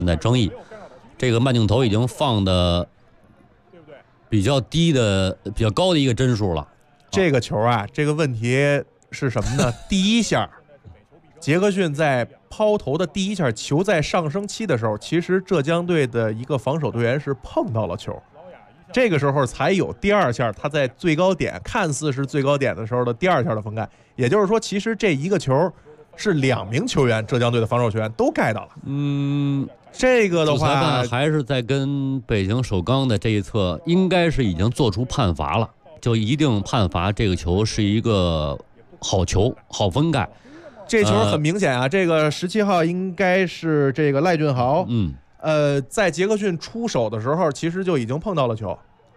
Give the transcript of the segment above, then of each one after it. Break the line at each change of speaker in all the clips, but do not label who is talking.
在争议。这个慢镜头已经放的比较高的一个帧数了。
这个球啊，这个问题是什么呢？第一下，杰克逊在抛投的第一下，球在上升期的时候，其实浙江队的一个防守队员是碰到了球，这个时候才有第二下他在最高点，看似是最高点的时候的第二下的封盖。也就是说，其实这一个球是2名球员，浙江队的防守球员都盖到了。这个的话，
裁判还是在跟北京首钢的这一侧，应该是已经做出判罚了，就一定判罚这个球是一个好球，好封盖。
这球很明显啊，这个17号应该是这个赖俊豪，在杰克逊出手的时候，其实就已经碰到了球。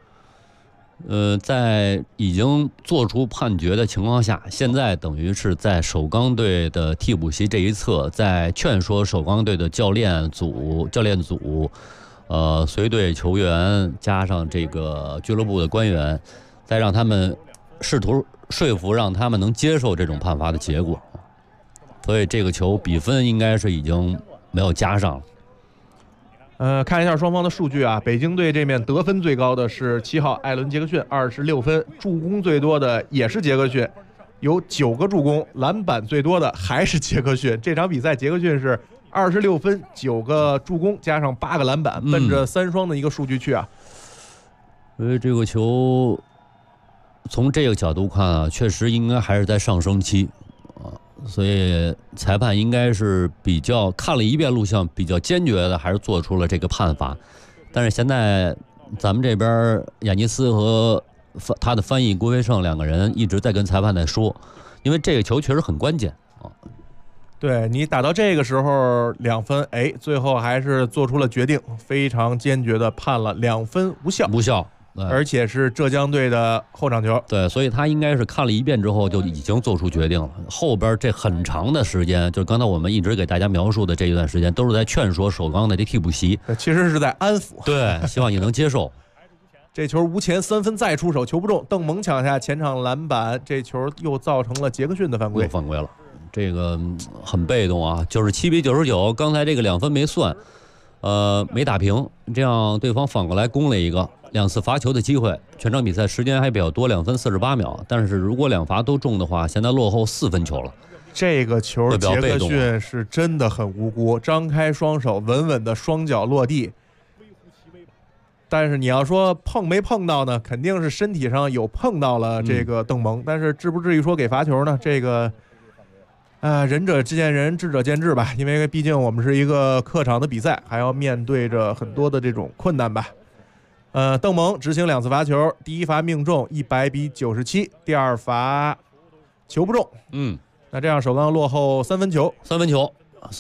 在已经做出判决的情况下，现在等于是在首钢队的替补席这一侧，在劝说首钢队的教练组、随队球员加上这个俱乐部的官员，再让他们试图说服，让他们能接受这种判罚的结果。所以这个球比分应该是已经没有加上了。
看一下双方的数据啊，北京队这面得分最高的是7号艾伦·杰克逊26分，助攻最多的也是杰克逊，有9个助攻，篮板最多的还是杰克逊。这场比赛杰克逊是26分9个助攻加上8个篮板，奔着3双的一个数据去啊。
所以这个球从这个角度看啊，确实应该还是在上升期啊。所以裁判应该是比较看了一遍录像，比较坚决的还是做出了这个判罚。但是现在咱们这边雅尼斯和他的翻译郭威胜2个人一直在跟裁判在说，因为这个球确实很关键啊。
对，你打到这个时候2分，最后还是做出了决定，非常坚决的判了2分无效，而且是浙江队的后场球。
对，所以他应该是看了一遍之后就已经做出决定了。后边这很长的时间，就是刚才我们一直给大家描述的这一段时间，都是在劝说首钢的这替补席，
其实是在安抚。
对，希望你能接受。
这球无前3分再出手，球不中，邓蒙抢下前场篮板，这球又造成了杰克逊的犯规。
又犯规了，这个很被动啊，97比99，刚才这个2分没算，没打平，这样对方反过来攻了一个。2次罚球的机会，全场比赛时间还比较多，2分48秒。但是如果2罚都中的话，现在落后4分球了。
这个球杰克逊是真的很无辜，张开双手，稳稳的双脚落地。但是你要说碰没碰到呢，肯定是身体上有碰到了这个邓蒙，但是至不至于说给罚球呢？这个仁者见仁，智者见智吧。因为毕竟我们是一个客场的比赛，还要面对着很多的这种困难吧。邓蒙执行2次罚球，第一罚命中100比97，第二罚球不中。那这样首钢落后3分球
，3分球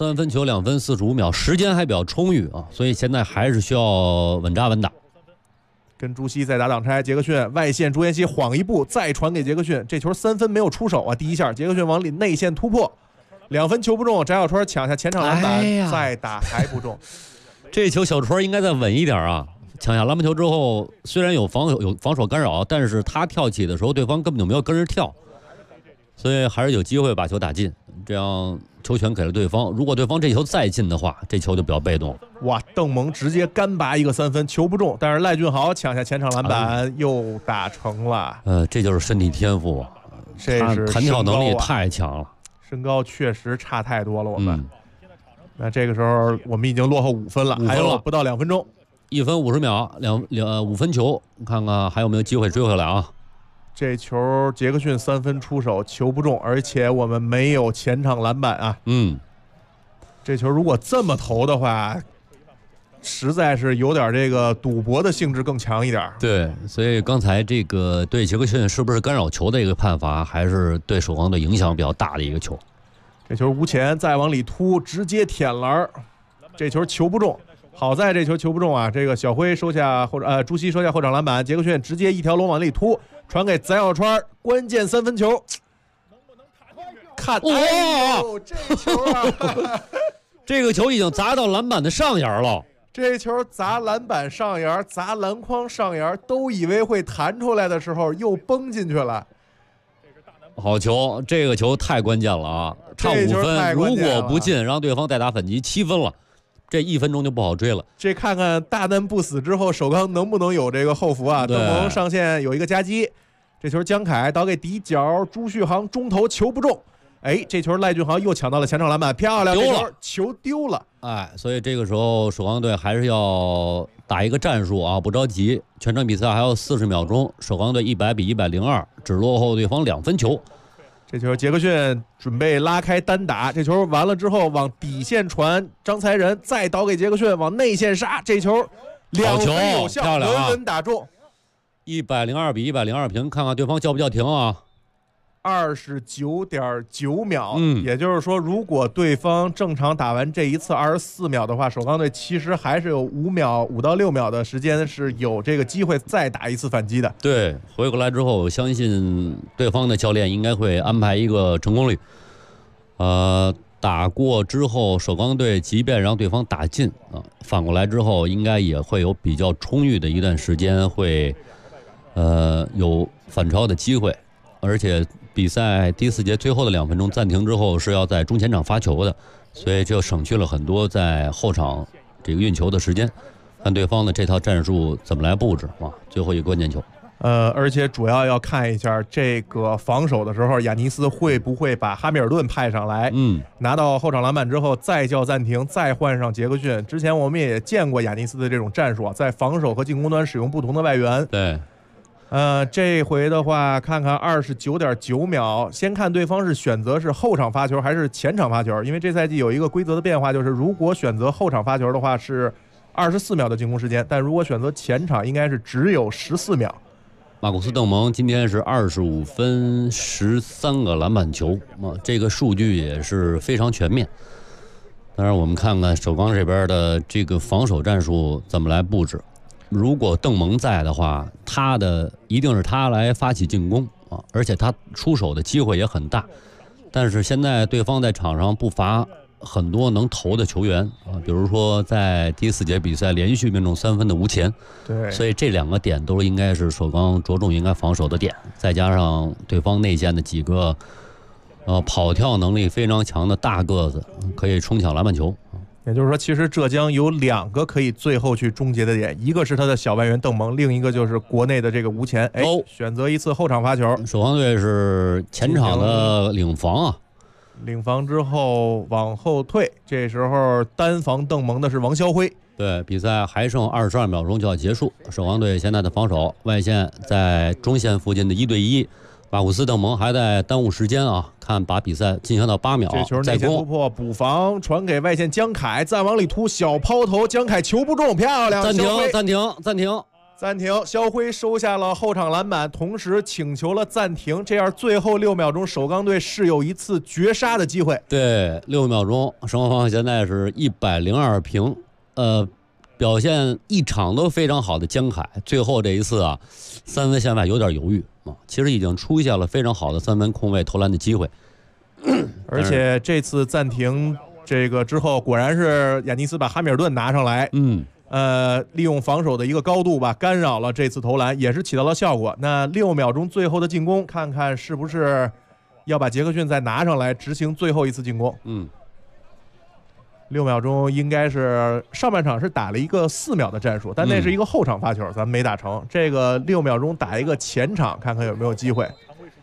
2分45秒，时间还比较充裕啊，所以现在还是需要稳扎稳打。
跟朱熹再打挡拆，杰克逊外线，朱彦曦晃一步再传给杰克逊，这球3分没有出手啊，第一下杰克逊往里内线突破，2分球不中，翟小川抢下前场篮板，再打还不中。
这球小川应该再稳一点啊。抢下篮板球之后，虽然有防守干扰，但是他跳起的时候，对方根本就没有跟着跳，所以还是有机会把球打进。这样球权给了对方，如果对方这球再进的话，这球就比较被动了。
哇，邓蒙直接干拔一个3分，球不中，但是赖俊豪抢下前场篮板，又打成了。
这就是身体天赋啊，
这是
弹跳能力太强了，
身高确实差太多了。我们，那这个时候我们已经落后5分了，还有不到2分钟。
1分50秒，5分球，看看还有没有机会追回来啊？
这球杰克逊3分出手，球不中，而且我们没有前场篮板啊。这球如果这么投的话，实在是有点这个赌博的性质更强一点。
对，所以刚才这个对杰克逊是不是干扰球的一个判罚，还是对首钢队影响比较大的一个球。
这球无前，再往里突，直接舔篮，这球球不中。好在这球球不中啊！这个小辉收下朱熹收下后场篮板，杰克逊直接一条龙往里突，传给翟小川，关键3分球。看，这球啊！
这个球已经砸到篮板的上沿了。
这球砸篮板上沿，砸篮筐上沿，都以为会弹出来的时候，又崩进去了。
好球，这个球太关键了啊！差5分，如果不进，让对方再打反击7分了。 这1分钟就不好追了。
这看看大难不死之后，首钢能不能有这个后福啊？邓蒙上线有一个夹击，这球江凯倒给底角，朱旭航中投球不中。哎，这球赖俊豪又抢到了前场篮板，漂亮！这球丢了。
哎，所以这个时候首钢队还是要打一个战术啊，不着急。全场比赛还有40秒钟，首钢队100比102，只落后对方2分球。
这球杰克逊准备拉开单打，这球完了之后往底线传，张才仁再倒给杰克逊往内线杀，这球2分有效，
漂亮啊，
稳稳打中。
102比102平，看看对方叫不叫停啊
？29.9秒，也就是说，如果对方正常打完这一次24秒的话，首钢队其实还是有5到6秒的时间是有这个机会再打一次反击的。
对，回过来之后，我相信对方的教练应该会安排一个成功率。打过之后，首钢队即便让对方打进啊，反过来之后，应该也会有比较充裕的一段时间会，有反超的机会，而且。比赛第4节最后的2分钟暂停之后是要在中前场发球的，所以就省去了很多在后场这个运球的时间。看对方的这套战术怎么来布置啊，最后一个关键球。
而且主要看一下这个防守的时候，亚尼斯会不会把哈密尔顿派上来？拿到后场篮板之后再叫暂停，再换上杰克逊。之前我们也见过亚尼斯的这种战术啊，在防守和进攻端使用不同的外援。
对。
这回的话，看看29.9秒，先看对方是选择是后场发球还是前场发球，因为这赛季有一个规则的变化，就是如果选择后场发球的话是24秒的进攻时间，但如果选择前场应该是只有14秒。
马库斯·邓蒙今天是25分13个篮板球，这个数据也是非常全面。当然，我们看看首钢这边的这个防守战术怎么来布置。如果邓蒙在的话，一定是他来发起进攻啊，而且他出手的机会也很大。但是现在对方在场上不乏很多能投的球员啊，比如说在第4节比赛连续命中3分的吴前，
对，
所以这2个点都应该是首钢着重应该防守的点，再加上对方内线的几个跑跳能力非常强的大个子，可以冲抢篮板球。
也就是说，其实浙江有2个可以最后去终结的点，一个是他的小外援邓蒙，另一个就是国内的这个吴前。选择一次后场发球。
首钢队是前场的领防啊，
领防之后往后退，这时候单防邓蒙的是王霄辉。
对，比赛还剩22秒钟就要结束，首钢队现在的防守外线在中线附近的1对1。马库斯·邓蒙还在耽误时间啊，看把比赛进行到8秒，
这球内线突破补防，传给外线江凯，再往里突小抛投，江凯球不中，漂亮！暂停，肖辉收下了后场篮板，同时请求了暂停，这样最后6秒钟，首钢队是有一次绝杀的机会。
对，6秒钟，双方现在是102平，表现一场都非常好的江凯，最后这一次啊，3分线外有点犹豫啊，其实已经出现了非常好的3分空位投篮的机会，
而且这次暂停这个之后，果然是亚尼斯把哈密尔顿拿上来，利用防守的一个高度吧，干扰了这次投篮，也是起到了效果。那6秒钟最后的进攻，看看是不是要把杰克逊再拿上来执行最后一次进攻。6秒钟应该是上半场是打了一个4秒的战术，但那是一个后场发球，咱们没打成。这个6秒钟打一个前场，看看有没有机会。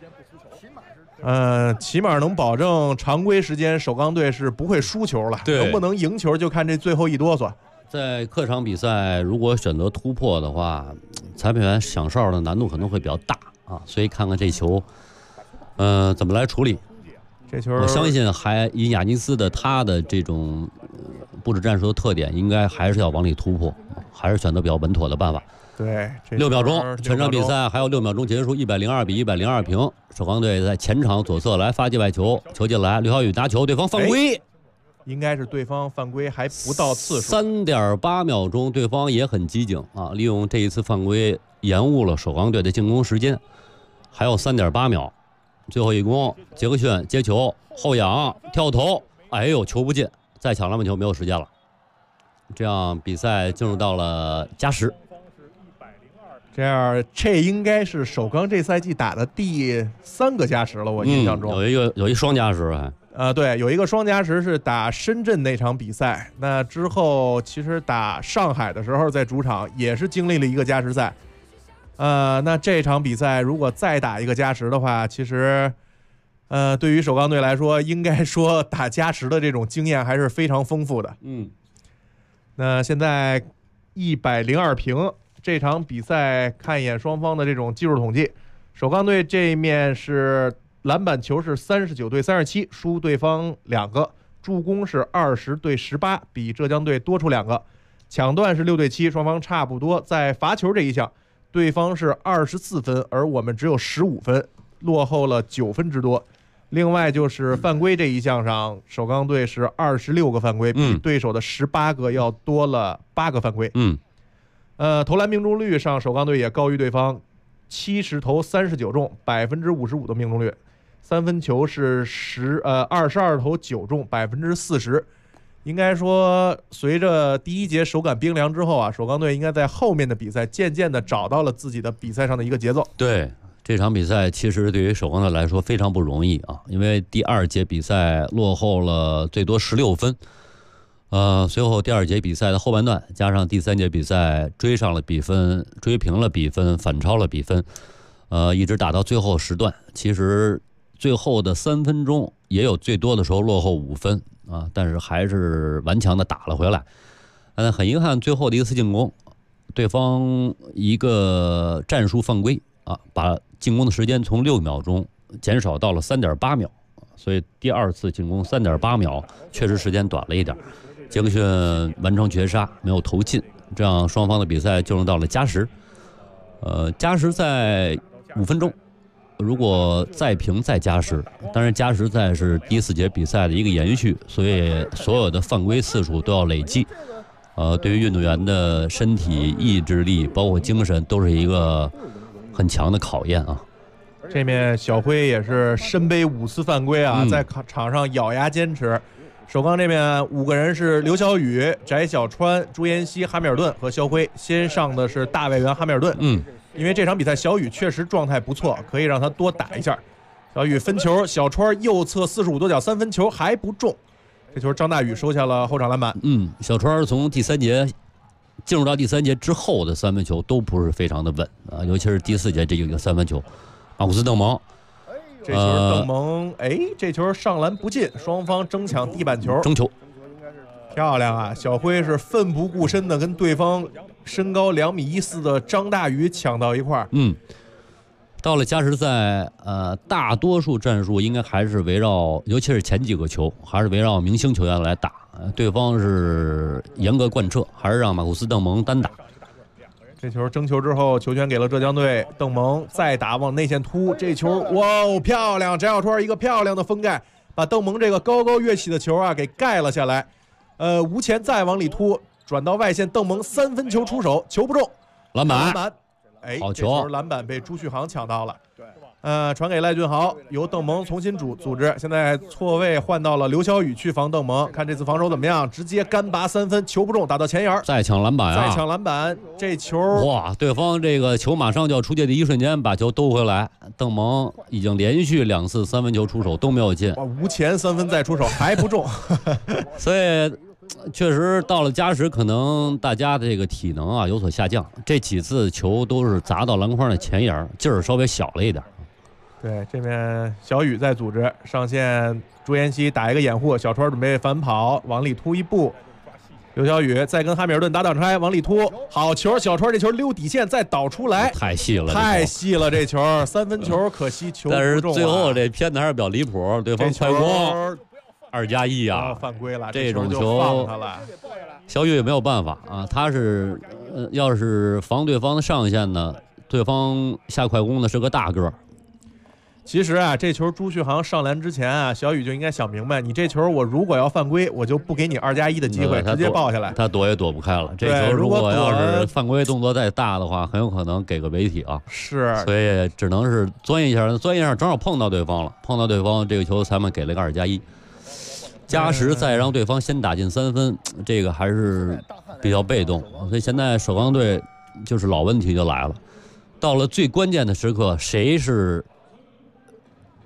起码能保证常规时间首钢队是不会输球了，能不能赢球就看这最后一哆嗦。
在客场比赛，如果选择突破的话，裁判员响哨的难度可能会比较大啊，所以看看这球，怎么来处理。
这球
我相信还以亚尼斯的他的这种布置战术的特点，应该还是要往里突破，还是选择比较稳妥的办法。
对
，6秒钟，全场比赛还有6秒钟结束，102比102平。首钢队在前场左侧来发起外球，球进来，刘晓宇拿球，对方犯规。
应该是对方犯规还不到次数。
3.8秒钟，对方也很机警啊，利用这一次犯规延误了首钢队的进攻时间，还有3.8秒。最后一攻，杰克逊接球后仰跳投，哎呦，球不进，再抢篮板球没有时间了。这样比赛进入到了加时。
这应该是首钢这赛季打的第3个加时了，我印象中
有一双加时还。
对，有一个双加时是打深圳那场比赛，那之后其实打上海的时候在主场也是经历了一个加时赛。那这场比赛如果再打一个加时的话，其实对于首钢队来说，应该说打加时的这种经验还是非常丰富的。那现在102平，这场比赛看一眼双方的这种技术统计，首钢队这一面是篮板球是39对37，输对方2个，助攻是20对18，比浙江队多出2个，抢断是6对7，双方差不多。在罚球这一项，对方是24分，而我们只有15分，落后了9分之多。另外就是犯规这一项上，首钢队是26个犯规，比对手的18个要多了8个犯规。投篮命中率上，首钢队也高于对方，70投39中，55%的命中率。三分球是22投9中，40%。应该说，随着第一节手感冰凉之后啊，首钢队应该在后面的比赛渐渐的找到了自己的比赛上的一个节奏。
对，这场比赛其实对于首钢队来说非常不容易啊，因为第2节比赛落后了最多16分，随后第2节比赛的后半段加上第3节比赛追上了比分，追平了比分，反超了比分，一直打到最后时段，其实最后的3分钟也有最多的时候落后5分啊，但是还是顽强的打了回来。很遗憾，最后的一次进攻，对方一个战术犯规啊，把进攻的时间从6秒钟减少到了3.8秒，所以第2次进攻3.8秒确实时间短了一点。杰克逊完成绝杀，没有投进，这样双方的比赛进入到了加时。加时在5分钟。如果再平再加时，当然加时赛是第4节比赛的一个延续，所以所有的犯规次数都要累计。对于运动员的身体、意志力，包括精神，都是一个很强的考验啊。
这面小辉也是身背5次犯规啊，在场上咬牙坚持。首钢这边5个人是刘晓宇、翟小川、朱彦西、哈密尔顿和肖辉，先上的是大外援哈密尔顿。因为这场比赛小宇确实状态不错，可以让他多打一下。小宇分球，小川右侧45度角3分球还不中，这球张大宇收下了后场篮板。
小川从第3节进入到第3节之后的3分球都不是非常的稳啊，尤其是第4节这一个3分球，马库斯邓蒙。
这球邓蒙，这球上篮不进，双方争抢地板球，
争球，
漂亮啊！小辉是奋不顾身的跟对方身高2.14米的张大宇抢到一块儿。
到了加时赛，大多数战术应该还是围绕，尤其是前几个球，还是围绕明星球员来打。对方是严格贯彻，还是让马库斯邓蒙单打。
这球争球之后，球权给了浙江队，邓蒙再打往内线突，这球哇哦漂亮！翟小川一个漂亮的封盖，把邓蒙这个高高跃起的球啊给盖了下来。无前再往里突，转到外线，邓蒙3分球出手，球不中，
篮板，
好球！篮板被朱旭航抢到了。传给赖俊豪，由邓蒙重新组织。现在错位换到了刘晓宇去防邓蒙，看这次防守怎么样？直接干拔3分，球不中，打到前沿，
再抢篮板
再抢篮板，这球
哇！对方这个球马上就要出界的一瞬间，把球兜回来。邓蒙已经连续2次3分球出手都没有进，
无前3分再出手还不中，
所以确实到了加时，可能大家的这个体能啊有所下降。这几次球都是砸到篮筐的前沿，劲儿稍微小了一点。
对，这边小宇在组织上线，朱彦西打一个掩护，小川准备反跑往里突一步，刘晓宇再跟哈密尔顿打挡拆往里突，好球！小川这球溜底线再导出来，
太细了，
太细了！这球3分球可惜球不中，
但是最后这偏的还是比较离谱，对方快攻2+1啊，
犯规了，
这种
球放他了。
小宇也没有办法啊，他是要是防对方的上线呢，对方下快攻的是个大个。
其实啊，这球朱旭航上篮之前啊，小宇就应该想明白，你这球我如果要犯规，我就不给你2+1的机会，直接抱下来。
他躲也躲不开了。这球如果要是犯规动作再大的话，很有可能给个违体啊。
是，
所以只能是钻一下，正好碰到对方了，碰到对方这个球裁判给了个2+1。加时再让对方先打进3分，这个还是比较被动，所以现在首钢队就是老问题就来了，到了最关键的时刻，谁是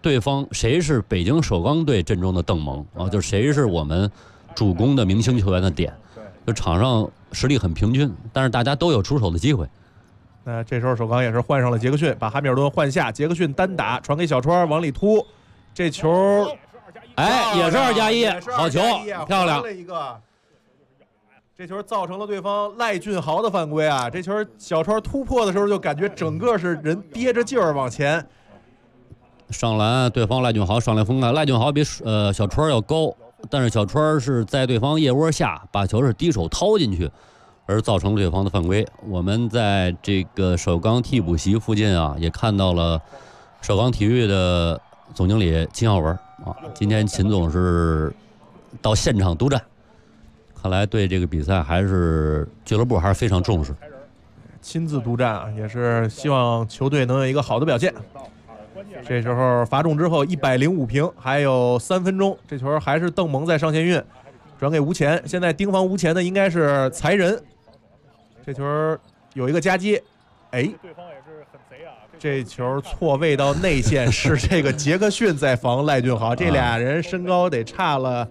对方谁是北京首钢队阵中的邓蒙啊，就谁是我们主攻的明星球员的点。就场上实力很平均，但是大家都有出手的机会。
那这时候首钢也是换上了杰克逊，把哈密尔顿换下，杰克逊单打传给小川往里突，这球，
哎，也是2+1，好球，漂亮。
这球造成了对方赖俊豪的犯规啊！这球小川突破的时候就感觉整个是人憋着劲儿往前
上篮，对方赖俊豪上来封盖，赖俊豪比小川要高，但是小川是在对方腋窝下把球是低手掏进去，而造成对方的犯规。我们在这个首钢替补席附近啊，也看到了首钢体育的总经理秦耀文啊，今天秦总是到现场督战。看来对这个比赛还是俱乐部还是非常重视，
亲自督战啊，也是希望球队能有一个好的表现。这时候罚中之后105平，还有3分钟，这球还是邓蒙在上线运，转给吴前。现在盯防吴前的应该是才人，这球有一个夹击，哎，这球错位到内线，是这个杰克逊在防赖俊豪，这俩人身高得差了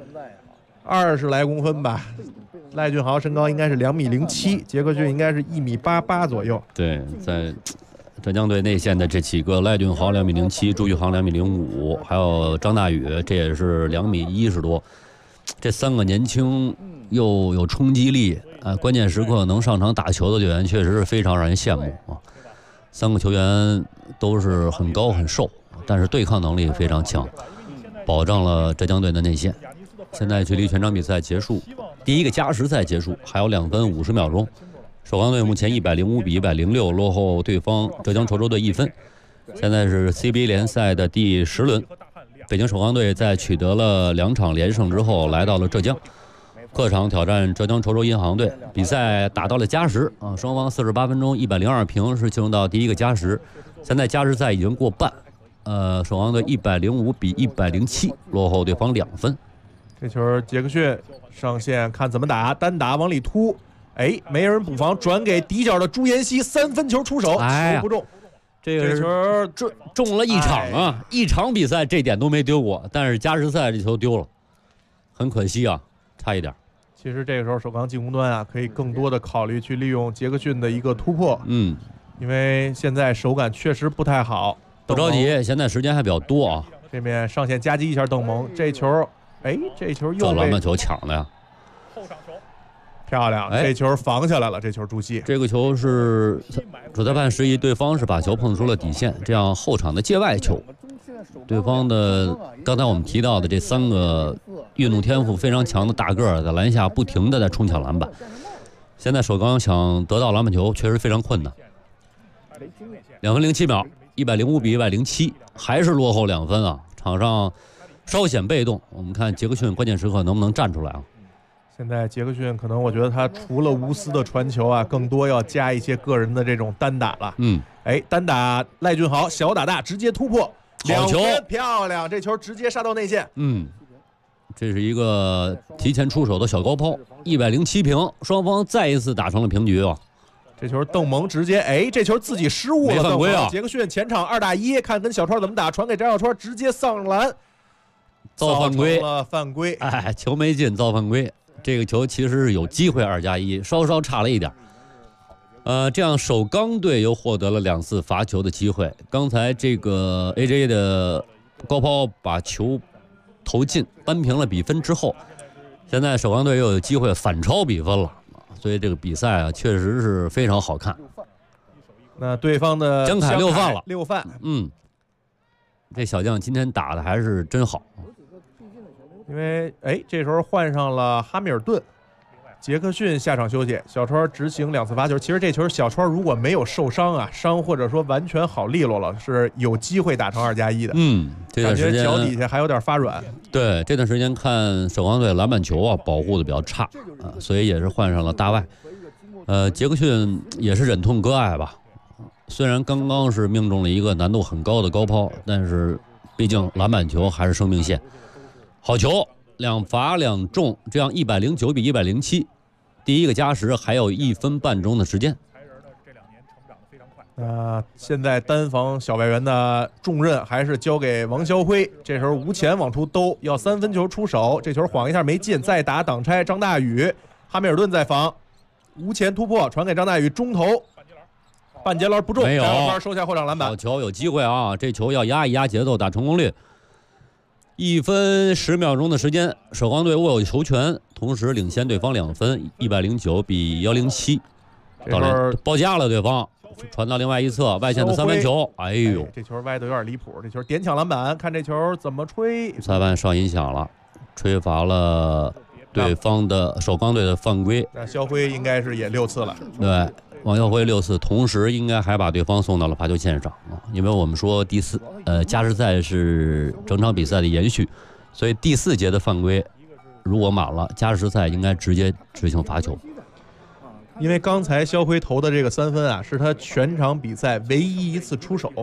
20来公分吧，赖俊豪身高应该是2.07米，杰克逊应该是1.88米左右。
对，在浙江队内线的这几个，赖俊豪2.07米，朱玉航2.05米，还有张大宇，这也是2.10米多。这3个年轻又有冲击力关键时刻能上场打球的球员，确实是非常让人羡慕啊。3个球员都是很高很瘦，但是对抗能力非常强，保障了浙江队的内线。现在距离全场比赛结束，第一个加时赛结束还有2分50秒钟。首钢队目前105比106落后对方浙江稠州队1分。现在是 CBA 联赛的第10轮，北京首钢队在取得了2场连胜之后，来到了浙江，客场挑战浙江稠州银行队。比赛打到了加时啊，双方48分钟102平是进入到第一个加时。现在加时赛已经过半，首钢队105比107落后对方2分。
这球杰克逊上线看怎么打，单打往里突，哎，没人补防，转给底角的朱妍希，3分球出手，球不中。
这个球中了1场啊，1场比赛这点都没丢过，但是加时赛这球丢了，很可惜啊，差一点。
其实这个时候首钢进攻端啊，可以更多的考虑去利用杰克逊的一个突破，因为现在手感确实不太好。
不着急，现在时间还比较多啊。
这边上线夹击一下邓蒙，这球。哎，这球又被
篮板球抢的呀，
漂亮！这球防下来了，这球朱熹。
这个球是主裁判示意对方是把球碰出了底线，这样后场的界外球。对方的刚才我们提到的这3个运动天赋非常强的大个儿，在篮下不停的在冲抢篮板。现在首钢想得到篮板球确实非常困难。2分07秒，105比107，还是落后2分啊！场上稍显被动，我们看杰克逊关键时刻能不能站出来啊？
现在杰克逊可能我觉得他除了无私的传球啊，更多要加一些个人的这种单打了。哎，单打赖俊豪小打大直接突破，2分漂亮，这球直接杀到内线。
这是一个提前出手的小高抛，107平，双方再一次打成了平局啊。
这球邓蒙直接，哎，这球自己失误了，
没犯规啊。
杰克逊前场2打1，看跟小川怎么打，传给张小川，直接上篮。
造犯规
了，犯规！
哎，球没进，造犯规。这个球其实是有机会2+1，稍稍差了一点。这样首钢队又获得了2次罚球的机会。刚才这个 AJ 的高抛把球投进，扳平了比分之后，现在首钢队又有机会反超比分了。所以这个比赛啊，确实是非常好看。
那对方的
江凯6犯了
，6犯。
这小将今天打的还是真好。
因为这时候换上了哈密尔顿，杰克逊下场休息，小川执行2次罚球。其实这球小川如果没有受伤啊，或者说完全好利落了，是有机会打成2+1的。
这段时间
感觉脚底下还有点发软。
对，这段时间看首钢队篮板球啊保护的比较差啊，所以也是换上了大外。杰克逊也是忍痛割爱吧。虽然刚刚是命中了一个难度很高的高抛，但是毕竟篮板球还是生命线。好球，2罚2中，这样109比107，第一个加时还有1分半钟的时间。
现在单防小外援的重任还是交给王霄辉。这时候吴前往出兜，要3分球出手，这球晃一下没进，再打挡拆。张大宇、哈密尔顿在防，吴前突破传给张大宇，中投半截篮不中，
没有
收下后场篮板。
好球有机会啊！这球要压一压节奏，打成功率。1分10秒钟的时间，首钢队握有球权，同时领先对方2分，109比107。到了包夹了对方。传到另外一侧，外线的3分球，哎呦，
这球歪的有点离谱，这球点抢篮板，看这球怎么吹。
裁判上影响了，吹罚了对方的首钢队的犯规。
那肖辉应该是也6次了。
对，王耀辉6次，同时应该还把对方送到了罚球线上啊，因为我们说加时赛是整场比赛的延续，所以第4节的犯规如果满了，加时赛应该直接执行罚球。
因为刚才肖辉投的这个3分啊，是他全场比赛唯一一次出手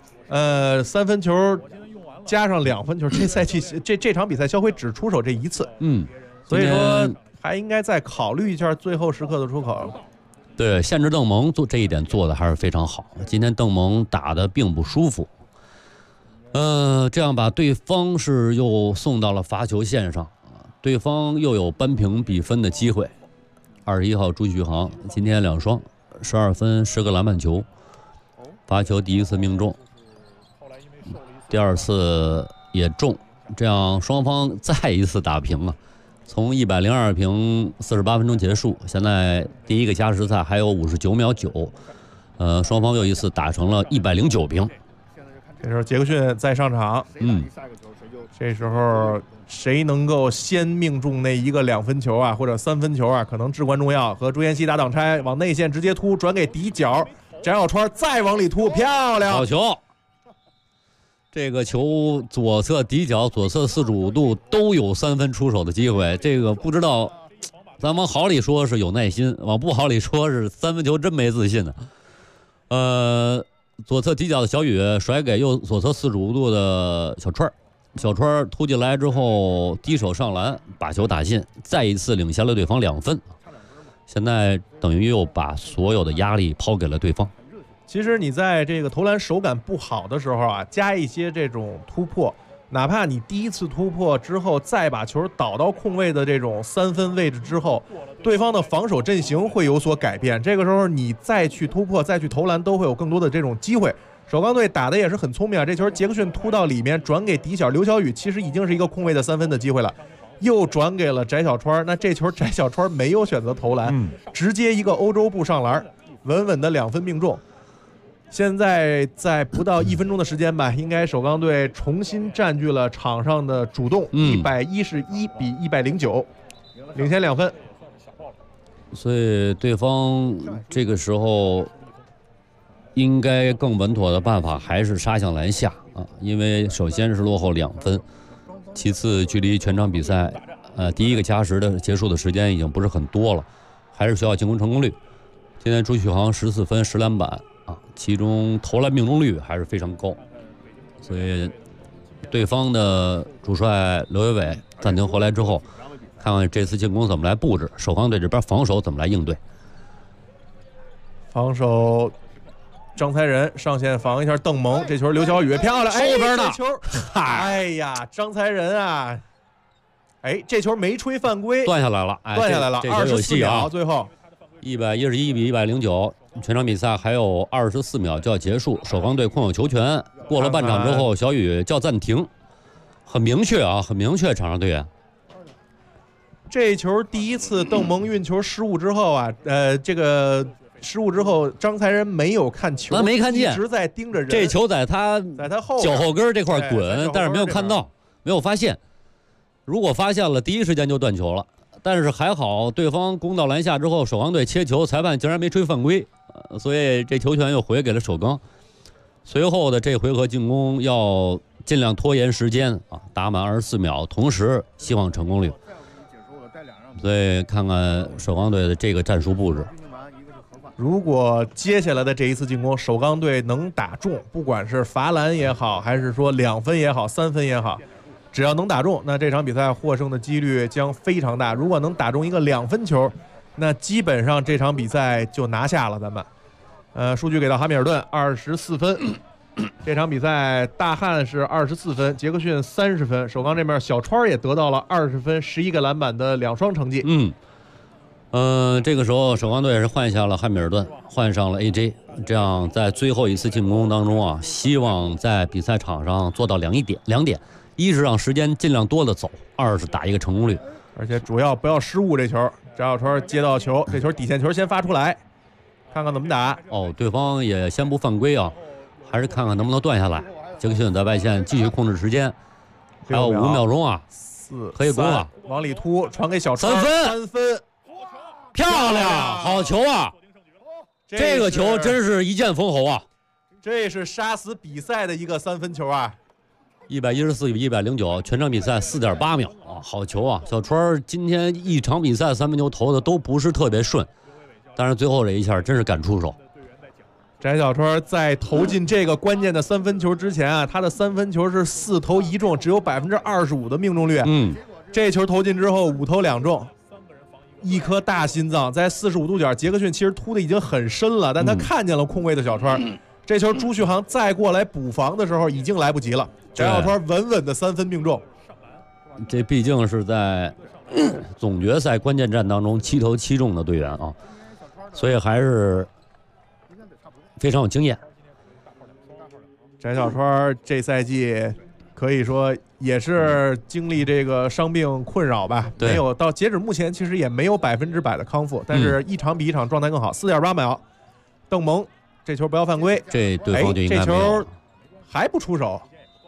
，3分球加上2分球，这赛季这场比赛肖辉只出手这1次，所以说还应该再考虑一下最后时刻的出口。
对，限制邓蒙做这一点做的还是非常好。今天邓蒙打的并不舒服，这样把对方是又送到了罚球线上，对方又有扳平比分的机会。21号朱旭航今天2双，12分10个篮板球，罚球第1次命中，第2次也中，这样双方再一次打平了。从102平48分钟结束，现在第一个加时赛还有59秒9，双方又一次打成了109平。
这时候杰克逊再上场，这时候谁能够先命中那一个2分球啊，或者3分球啊，可能至关重要。和朱彦西打挡拆，往内线直接突，转给底角，翟小川再往里突，漂亮！
好球！这个球左侧底角、左侧45度都有3分出手的机会。这个不知道，咱往好里说是有耐心，往不好里说是3分球真没自信的。左侧底角的小雨甩给左侧45度的小川。小川突进来之后低手上篮把球打进，再一次领先了对方2分，现在等于又把所有的压力抛给了对方。
其实你在这个投篮手感不好的时候啊，加一些这种突破，哪怕你第一次突破之后再把球导到空位的这种3分位置之后，对方的防守阵型会有所改变，这个时候你再去突破再去投篮都会有更多的这种机会。首钢队打的也是很聪明啊，这球杰克逊突到里面转给底角，刘晓宇其实已经是一个空位的3分的机会了，又转给了翟小川，那这球翟小川没有选择投篮，直接一个欧洲步上篮，稳稳的2分命中。现在在不到1分钟的时间吧，应该首钢队重新占据了场上的主动，111比109，领先2分。
所以对方这个时候应该更稳妥的办法还是杀向篮下啊，因为首先是落后2分，其次距离全场比赛第一个加时的结束的时间已经不是很多了，还是需要进攻成功率。今天朱旭航14分10篮板啊，其中投篮命中率还是非常高，所以对方的主帅刘伟伟暂停回来之后，看看这次进攻怎么来布置，首钢队这边防守怎么来应对。
防守张才仁上线防一下邓蒙，这球刘晓宇漂亮，
后边的
这球，哎呀，张才仁啊，这球没吹犯规，
断下来了
，24秒，最后
111比109，全场比赛还有24秒就要结束，首钢队控有球权，过了半场之后，小雨叫暂停，很明确啊，很明确，场上队员。
这球第一次邓蒙运球失误之后啊，这个失误之后，张才仁没有看球，
他没看见，
一直在盯着人。
这球在他脚后跟这块滚，但是没有看到，没有发现。如果发现了，第一时间就断球了。但是还好，对方攻到篮下之后，首钢队切球，裁判竟然没吹犯规，所以这球权又回给了首钢。随后的这回合进攻要尽量拖延时间啊，打满24秒，同时希望成功率。所以看看首钢队的这个战术布置。
如果接下来的这一次进攻，首钢队能打中，不管是罚篮也好，还是说2分也好，3分也好，只要能打中，那这场比赛获胜的几率将非常大。如果能打中一个2分球，那基本上这场比赛就拿下了咱们。 数据给到哈密尔顿24分。这场比赛大汉是24分，杰克逊30分。首钢这边小川也得到了20分，11个篮板的2双成绩。
这个时候首钢队是换下了汉密尔顿，换上了 AJ， 这样在最后一次进攻当中啊，希望在比赛场上做到两点，一是让时间尽量多的走，二是打一个成功率，
而且主要不要失误这球。翟小川接到球，这球底线球先发出来，看看怎么打。
对方也先不犯规啊，还是看看能不能断下来。杰克逊在外线继续控制时间，还有5秒钟啊，4可以攻了，
往里突，传给小川
，3分，漂亮，好球啊！这个球真是一剑封喉啊！
这是杀死比赛的一个3分球啊
！114比109，全场比赛4.8秒啊，好球啊！小川今天一场比赛3分球投的都不是特别顺，但是最后这一下真是敢出手。
翟小川在投进这个关键的3分球之前啊，他的3分球是4投1中，只有25%的命中率。这球投进之后5投2中，一颗大心脏在45度角。杰克逊其实突的已经很深了，但他看见了空位的小川。这球朱旭航再过来补防的时候已经来不及了，翟小川稳稳的3分命中。
这毕竟是在总决赛关键战当中7投7中的队员啊，所以还是非常有经验。
翟小川这赛季可以说也是经历这个伤病困扰吧，没有到截止目前其实也没有100%的康复，但是一场比一场状态更好。4.8秒，邓蒙这球不要犯规，
这对方就应该
这球还不出手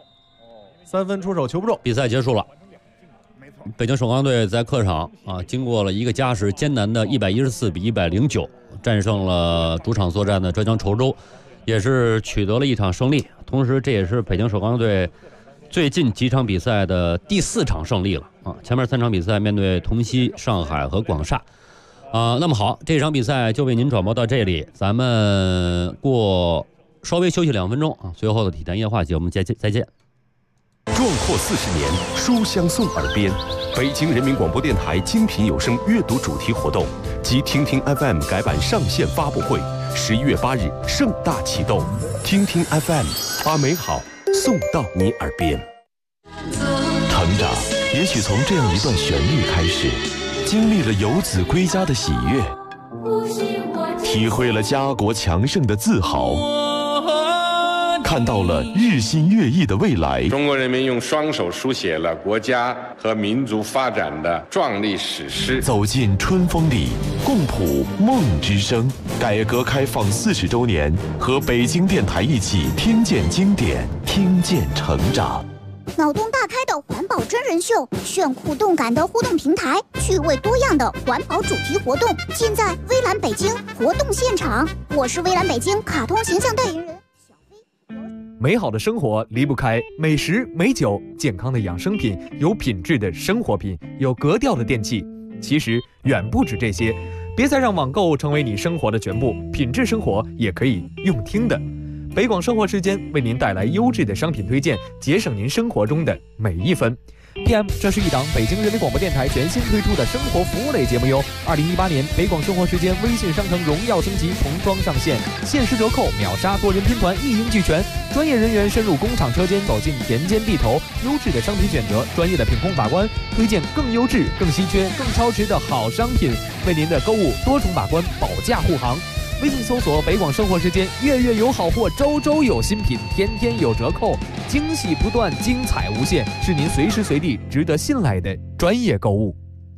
，3分出手球不中。
比赛结束了，北京首钢队在客场啊，经过了一个加时艰难的114比109，战胜了主场作战的浙江稠州，也是取得了一场胜利。同时，这也是北京首钢队最近几场比赛的第4场胜利了啊！前面3场比赛面对同曦、上海和广厦那么好，这场比赛就为您转播到这里，咱们稍微休息2分钟啊，随后的体坛夜话节目再见。
壮阔40年，书香送耳边。北京人民广播电台精品有声阅读主题活动及听听 FM 改版上线发布会，11月8日盛大启动。听听 FM， 把美好送到你耳边。成长，也许从这样一段旋律开始，经历了游子归家的喜悦，体会了家国强盛的自豪，看到了日新月异的未来。
中国人民用双手书写了国家和民族发展的壮丽史诗。
走进春风里，共谱梦之声。改革开放40周年，和北京电台一起听见经典，听见成长。
脑洞大开的环保真人秀，炫酷动感的互动平台，趣味多样的环保主题活动，尽在微蓝北京活动现场。我是微蓝北京卡通形象代言人小飞。
美好的生活离不开美食美酒，健康的养生品，有品质的生活品，有格调的电器。其实远不止这些，别再让网购成为你生活的全部，品质生活也可以用听的。北广生活时间为您带来优质的商品推荐，节省您生活中的每一分。PM， 这是一档北京人民广播电台全新推出的生活服务类节目哟。2018年北广生活时间微信商城荣耀升级，童装上线，限时折扣，秒杀多人拼团，一应俱全。专业人员深入工厂车间，走进田间地头，优质的商品选择，专业的品控把关，推荐更优质、更稀缺、更超值的好商品，为您的购物多重把关，保驾护航。微信搜索北广生活时间，月月有好货，周周有新品，天天有折扣，惊喜不断，精彩无限，是您随时随地值得信赖的专业购物。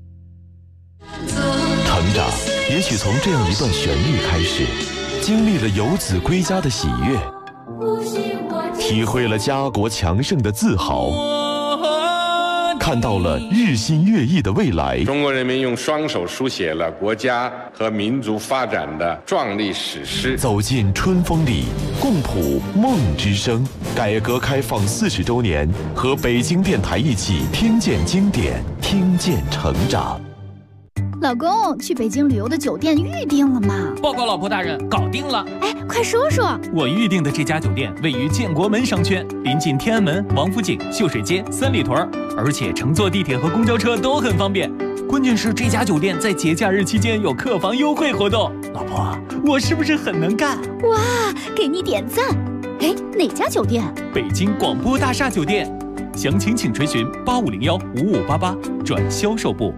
成长，也许从这样一段旋律开始，经历了游子归家的喜悦，体会了家国强盛的自豪，看到了日新月异的未来。
中国人民用双手书写了国家和民族发展的壮丽史诗。
走进春风里，共谱梦之声。改革开放40周年，和北京电台一起听见经典，听见成长。
老公，去北京旅游的酒店预定了吗？
报告老婆大人，搞定了。
哎，快说说。
我预定的这家酒店位于建国门商圈，临近天安门、王府井、秀水街、三里屯，而且乘坐地铁和公交车都很方便。 关键是这家酒店在节假日期间有客房优惠活动。老婆，我是不是很能干？
哇，给你点赞！哎，哪家酒店？
北京广播大厦酒店，详情请垂询8501-5588转销售部。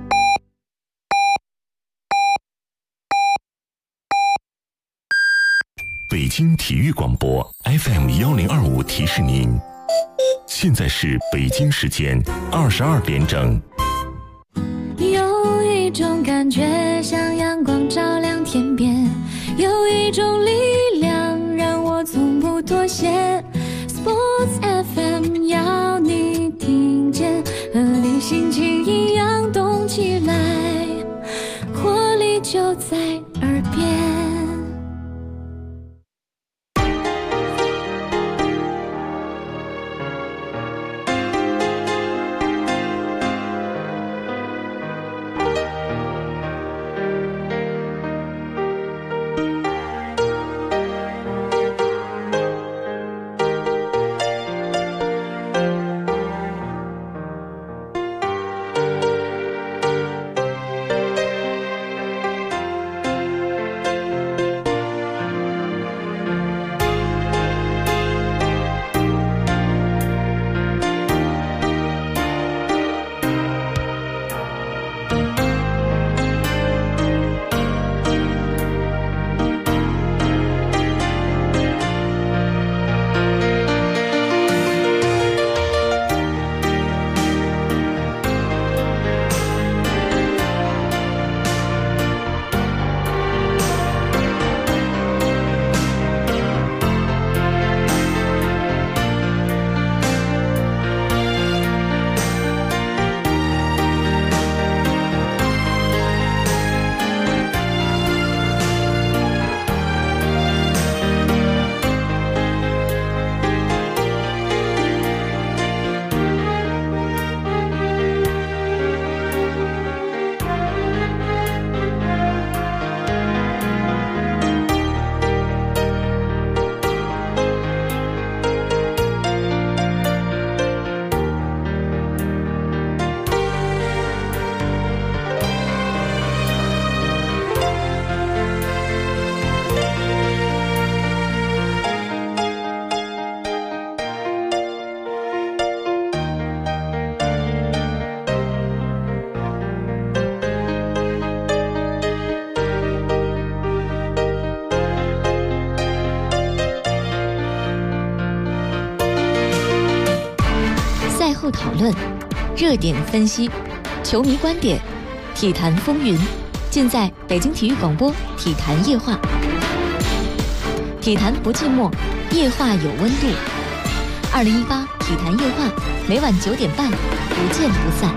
北京体育广播 FM1025提示您，现在是北京时间22点整。
有一种感觉像阳光照亮天边，有一种力量让我从不妥协。Sports FM 要你听见，和你心情一样动起来，活力就在耳边。
后讨论，热点分析，球迷观点，体坛风云，尽在北京体育广播体坛夜话。体坛不寂寞，夜话有温度。2018体坛夜话，每晚9点半，不见不散。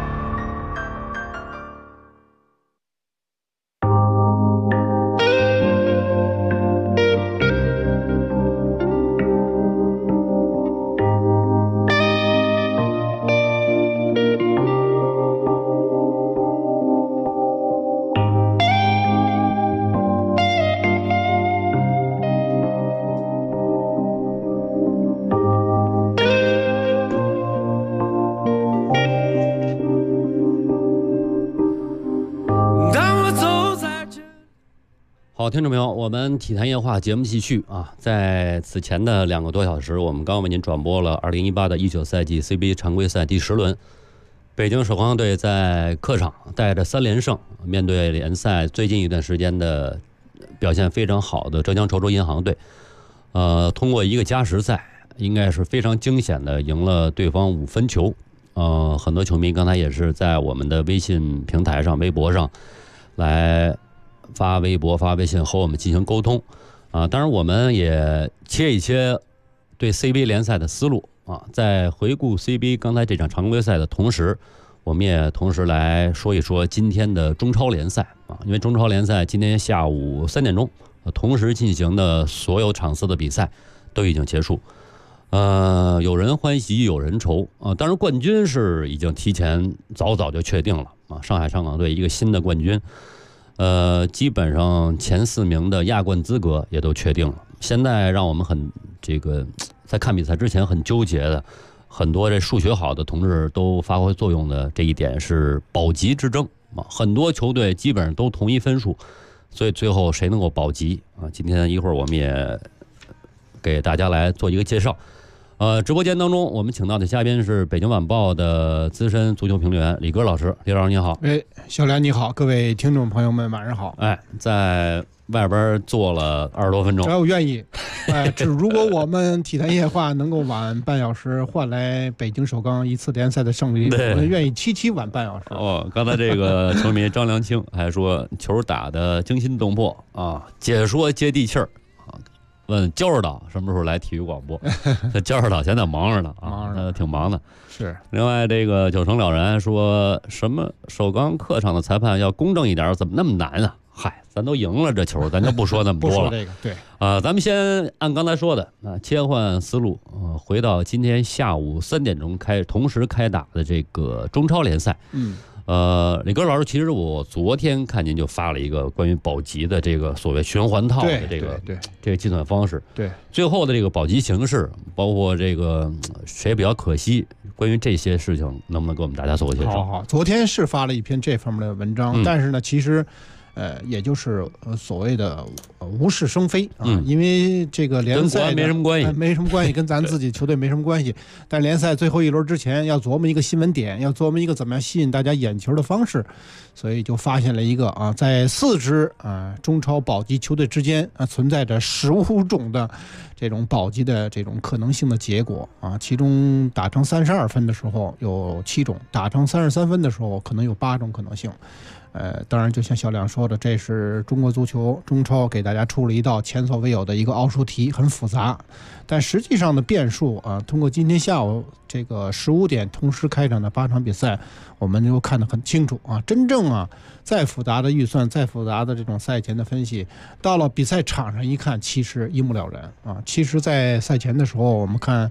好，听众朋友，我们体坛夜话节目继续啊！在此前的2个多小时，我们刚为您转播了2018的19赛季 CBA 常规赛第10轮，北京首钢队在客场带着3连胜，面对联赛最近一段时间的表现非常好的浙江稠州银行队，通过一个加时赛，应该是非常惊险的赢了对方5分球。很多球迷刚才也是在我们的微信平台上、微博上来发微博、发微信和我们进行沟通啊。当然，我们也切一切对 CBA 联赛的思路啊。在回顾 CBA 刚才这场常规赛的同时，我们也同时来说一说今天的中超联赛啊。因为中超联赛今天下午3点钟同时进行的所有场次的比赛都已经结束。有人欢喜有人愁啊。当然，冠军是已经提前早就确定了啊。上海上港队一个新的冠军。基本上前4名的亚冠资格也都确定了。现在让我们在看比赛之前很纠结的，很多这数学好的同志都发挥作用的这一点是保级之争嘛，很多球队基本上都同一分数，所以最后谁能够保级啊？今天一会儿我们也给大家来做一个介绍。直播间当中我们请到的嘉宾是北京晚报的资深足球评论员李戈老师。李老师你好。
小梁你好，各位听众朋友们晚上好。
在外边坐了20多分钟，
我愿意。如果我们体坛夜话能够晚半小时换来北京首钢一次联赛的胜利，我们愿意七晚半小时。
刚才这个球迷张良清还说球打得惊心动魄啊，解说接地气儿啊。问焦指导什么时候来体育广播？焦指导现在忙着呢啊，挺忙的。
是。
另外，这个九成了然说什么首钢客场的裁判要公正一点，怎么那么难啊？嗨，咱都赢了这球，咱就不说那么多了。
不说这个，对
咱们先按刚才说的切换思路，回到今天下午3点钟同时开打的这个中超联赛。李戈老师，其实我昨天看您就发了一个关于保级的这个所谓循环套的这个计算方式。
对，
最后的这个保级形式，包括这个谁比较可惜，关于这些事情，能不能给我们大家做个介绍？
好，昨天是发了一篇这方面的文章，但是呢，其实。也就是所谓的无事生非啊，因为这个联赛
没什么关系，
跟咱自己球队没什么关系。但联赛最后一轮之前要琢磨一个新闻点，要琢磨一个怎么样吸引大家眼球的方式，所以就发现了一个在4支中超保级球队之间存在着15种的这种保级的这种可能性的结果其中打成32分的时候有7种，打成33分的时候可能有8种可能性。当然就像小亮说的，这是中国足球中超给大家出了一道前所未有的一个奥数题，很复杂，但实际上的变数通过今天下午这个15点同时开场的8场比赛，我们就看得很清楚真正再复杂的预算，再复杂的这种赛前的分析，到了比赛场上一看，其实一目了然其实在赛前的时候，我们看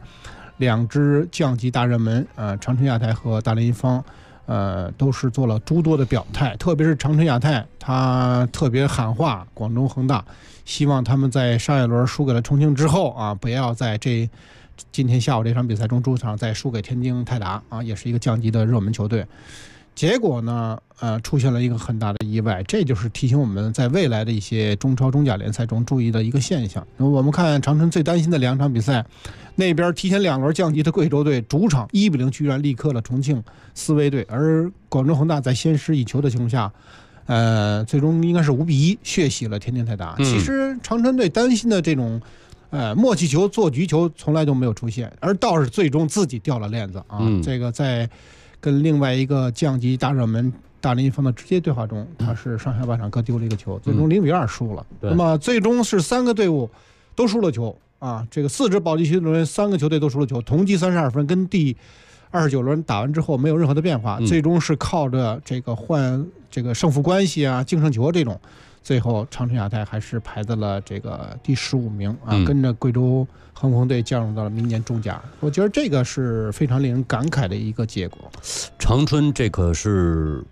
2支降级大热门长春亚泰和大连一方都是做了诸多的表态，特别是长春亚泰，他特别喊话广州恒大，希望他们在上一轮输给了重庆之后不要在今天下午这场比赛中主场再输给天津泰达也是一个降级的热门球队。结果呢出现了一个很大的意外，这就是提醒我们在未来的一些中超中甲联赛中注意的一个现象。我们看长春最担心的2场比赛，那边提前2轮降级的贵州队主场1-0居然力克了重庆斯威队，而广州恒大在先失1球的情况下最终应该是5-1血洗了天津泰达。其实长春队担心的这种默契球做局球从来都没有出现，而倒是最终自己掉了链子这个在跟另外一个降级大热门大连一方的直接对话中，他是上下半场各丢了1个球，最终0-2输了。那么最终是3个队伍都输了球这个4支保级球队3个球队都输了球，同积32分，跟第29轮打完之后没有任何的变化，最终是靠着这个换这个胜负关系净胜球这种，最后长春亚泰还是排在了这个第15名跟着贵州恒丰队降入到了明年中甲。我觉得这个是非常令人感慨的一个结果。
长春这可是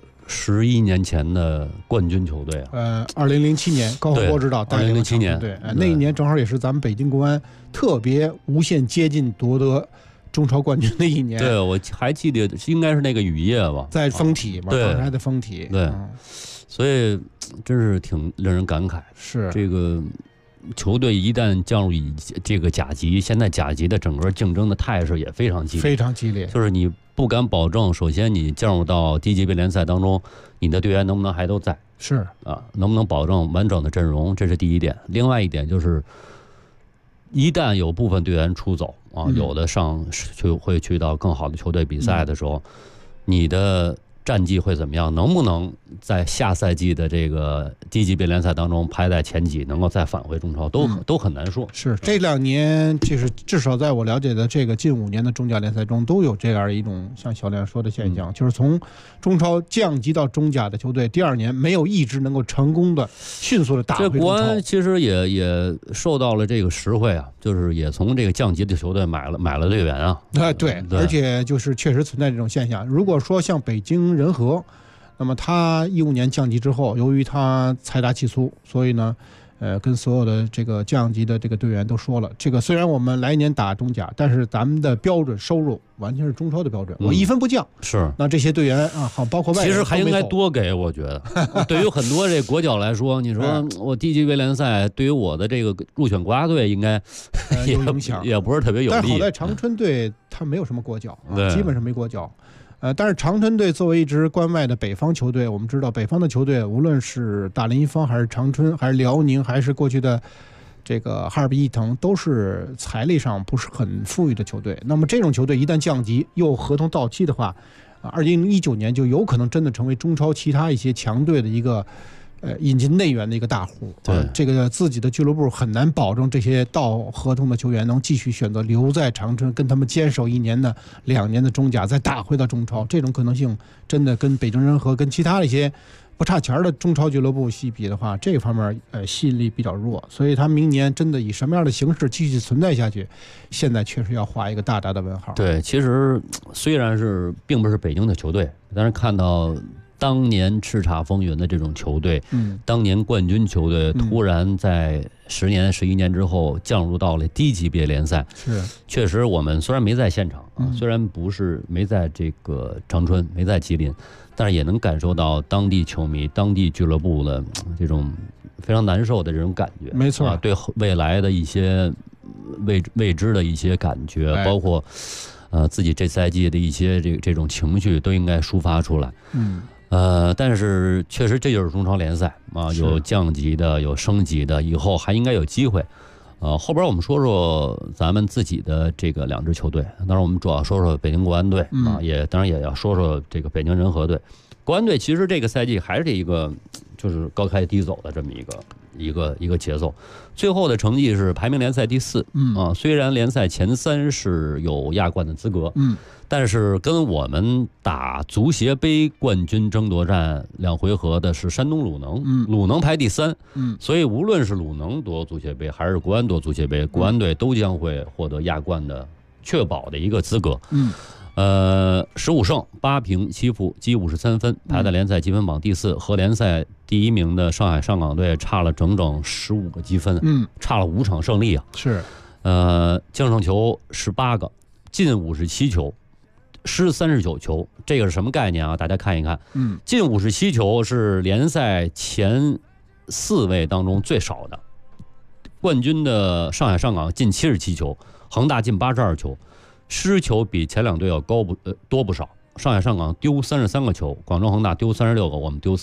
11年前的冠军球队
2007年高洪波指导带领
2007年
对那一年正好也是咱们北京国安特别无限接近夺得中超冠军的一年。
对，我还记得应该是那个雨夜吧，
在封体嘛，当时还在封体。
对，所以真是挺令人感慨。
是
这个球队一旦降入这个甲级，现在甲级的整个竞争的态势也非常激烈，
非常激烈。
就是你不敢保证，首先你降入到低级别联赛当中，你的队员能不能还都在？
是
能不能保证完整的阵容？这是第一点。另外一点就是，一旦有部分队员出走有的会去到更好的球队比赛的时候，你的战绩会怎么样？能不能在下赛季的这个低级别联赛当中排在前几，能够再返回中超，都很难说。
是这2年，就是至少在我了解的这个近5年的中甲联赛中，都有这样一种像小亮说的现象，就是从中超降级到中甲的球队，第2年没有一支能够成功的迅速的打回中超。
这国安其实也受到了这个实惠就是也从这个降级的球队买了队员
对，而且就是确实存在这种现象。如果说像北京人和，那么他15年降级之后，由于他财大气粗，所以呢跟所有的这个降级的这个队员都说了，这个虽然我们来年打中甲，但是咱们的标准收入完全是中超的标准，我一分不降。
是，
那这些队员啊，好，包括外
其实还应该多给，我觉得对于很多这国脚来说，你说我低级别联赛对于我的这个入选国家队应该
有影响，
也不是特别有利。
但好在长春队他没有什么国脚啊，基本上没国脚。但是长春队作为一支关外的北方球队，我们知道北方的球队，无论是大连一方还是长春，还是辽宁，还是过去的这个哈尔滨伊藤，都是财力上不是很富裕的球队。那么这种球队一旦降级又合同到期的话，2019年就有可能真的成为中超其他一些强队的一个引进内援的一个大户。这个自己的俱乐部很难保证这些到合同的球员能继续选择留在长春，跟他们坚守1年的2年的中甲，再打回到中超，这种可能性真的跟北京人和跟其他的一些不差钱的中超俱乐部系比的话，这方面吸引力比较弱，所以他明年真的以什么样的形式继续存在下去，现在确实要画一个大大的问号。
对，其实虽然是并不是北京的球队，但是看到当年叱咤风云的这种球队，当年冠军球队突然在10年、11年之后降入到了低级别联赛，
是
确实我们虽然没在现场虽然不是没在这个长春，没在吉林，但是也能感受到当地球迷、当地俱乐部的这种非常难受的这种感觉。
没错，
对未来的一些未知的一些感觉，包括自己这赛季的一些这种情绪都应该抒发出来。但是确实这就是中超联赛啊，有降级的，有升级的，以后还应该有机会。后边我们说说咱们自己的这个2支球队，当然我们主要说说北京国安队啊，当然也要说说这个北京人和队。国安队其实这个赛季还是一个就是高开低走的这么一个节奏，最后的成绩是排名联赛第4。虽然联赛前3是有亚冠的资格，但是跟我们打足协杯冠军争夺战2回合的是山东鲁能，鲁能排第3，所以无论是鲁能夺足协杯还是国安夺足协杯，国安队都将会获得亚冠的确保的一个资格。15胜8平7负，积53分，排在联赛积分榜第4，和联赛第1名的上海上港队差了整整15个积分，差了5场胜利啊。
是，
净胜球18个，进57球，失39球，这个是什么概念啊？大家看一看，进57球是联赛前4位当中最少的，冠军的上海上港进77球，恒大进82球。失球比前2队要多不少，上海上港丢33个球，广州恒大丢36个，我们丢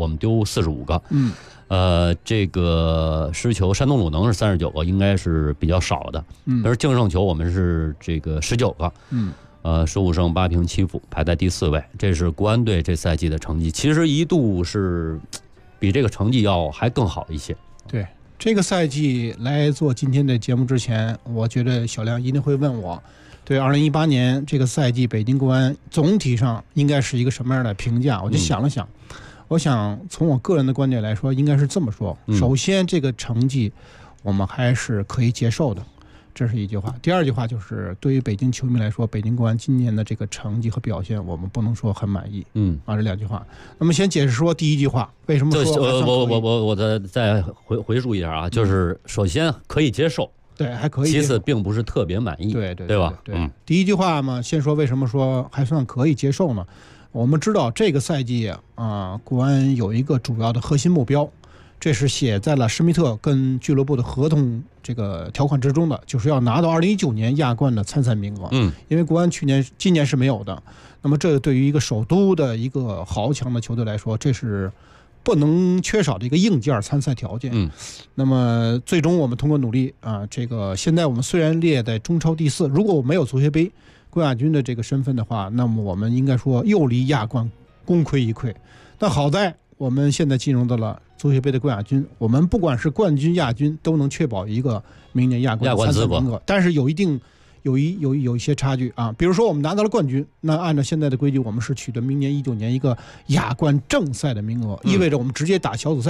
45个。这个失球，山东鲁能是39个，应该是比较少的。而净胜球我们是这个19个。15胜8平7负，排在第4位，这是国安队这赛季的成绩。其实一度是比这个成绩要还更好一些。
对，这个赛季来做今天的节目之前，我觉得小亮一定会问我，对2018年这个赛季北京国安总体上应该是一个什么样的评价？我就想了想，我想从我个人的观点来说，应该是这么说：首先，这个成绩我们还是可以接受的，这是一句话。第二句话就是对于北京球迷来说，北京国安今年的这个成绩和表现，我们不能说很满意。这2句话。那么先解释说第一句话，为什么说
我再回述一下啊，就是首先可以接受。
对，还可以。
其次，并不是特别满意，对吧？
对，第一句话嘛，先说为什么说还算可以接受呢？我们知道这个赛季国安有一个主要的核心目标，这是写在了施密特跟俱乐部的合同这个条款之中的，就是要拿到2019年亚冠的参赛名额。因为国安今年是没有的，那么这对于一个首都的一个豪强的球队来说，这是不能缺少的一个硬件参赛条件。那么最终我们通过努力这个现在我们虽然列在中超第4，如果我没有足协杯冠亚军的这个身份的话，那么我们应该说又离亚冠功亏一篑。但好在我们现在进入到了足协杯的冠亚军，我们不管是冠军、亚军都能确保一个明年亚冠参赛名额，但是有一些差距啊。比如说我们拿到了冠军，那按照现在的规矩，我们是取得明年19年一个亚冠正赛的名额，意味着我们直接打小组赛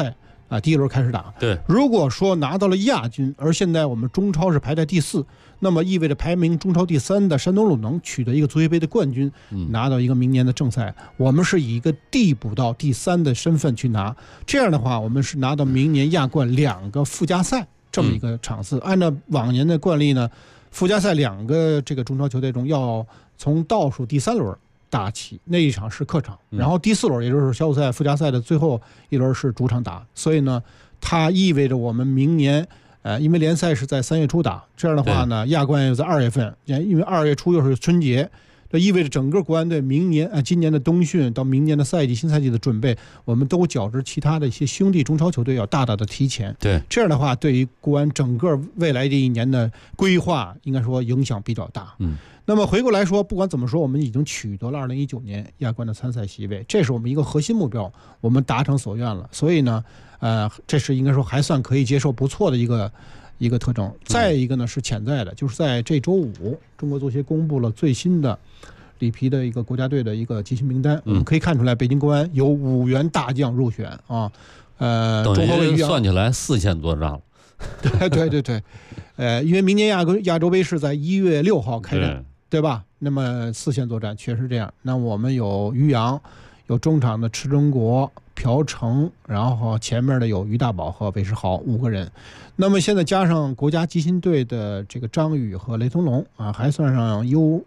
第一轮开始打。
对，
如果说拿到了亚军，而现在我们中超是排在第4，那么意味着排名中超第3的山东鲁能取得一个足协杯的冠军，拿到一个明年的正赛。我们是以一个递补到第3的身份去拿，这样的话，我们是拿到明年亚冠2个附加赛这么一个场次。按照往年的惯例呢，附加赛2个这个中超球队中要从倒数第3轮打起，那一场是客场，然后第4轮也就是小组赛附加赛的最后一轮是主场打，所以呢，它意味着我们明年，因为联赛是在3月初打，这样的话呢，亚冠又在2月份，因为2月初又是春节，这意味着整个国安队今年的冬训到明年的新赛季的准备，我们都较之其他的一些兄弟中超球队要大大的提前。
对，
这样的话，对于国安整个未来这一年的规划，应该说影响比较大。那么回过来说，不管怎么说，我们已经取得了2019年亚冠的参赛席位，这是我们一个核心目标，我们达成所愿了。所以呢，这是应该说还算可以接受、不错的一个特征。再一个呢是潜在的，就是在这周5，中国足协公布了最新的里皮的一个国家队的一个集训名单，我们可以看出来，北京国安有5员大将入选啊，
等于算起来4线作战了。
对，因为明年亚洲杯是在1月6号开战。对吧？那么4线作战确实这样。那我们有于洋，有中场的池忠国、朴成，然后前面的有于大宝和韦世豪5个人。那么现在加上国家集训队的这个张宇和雷宗龙啊，还算上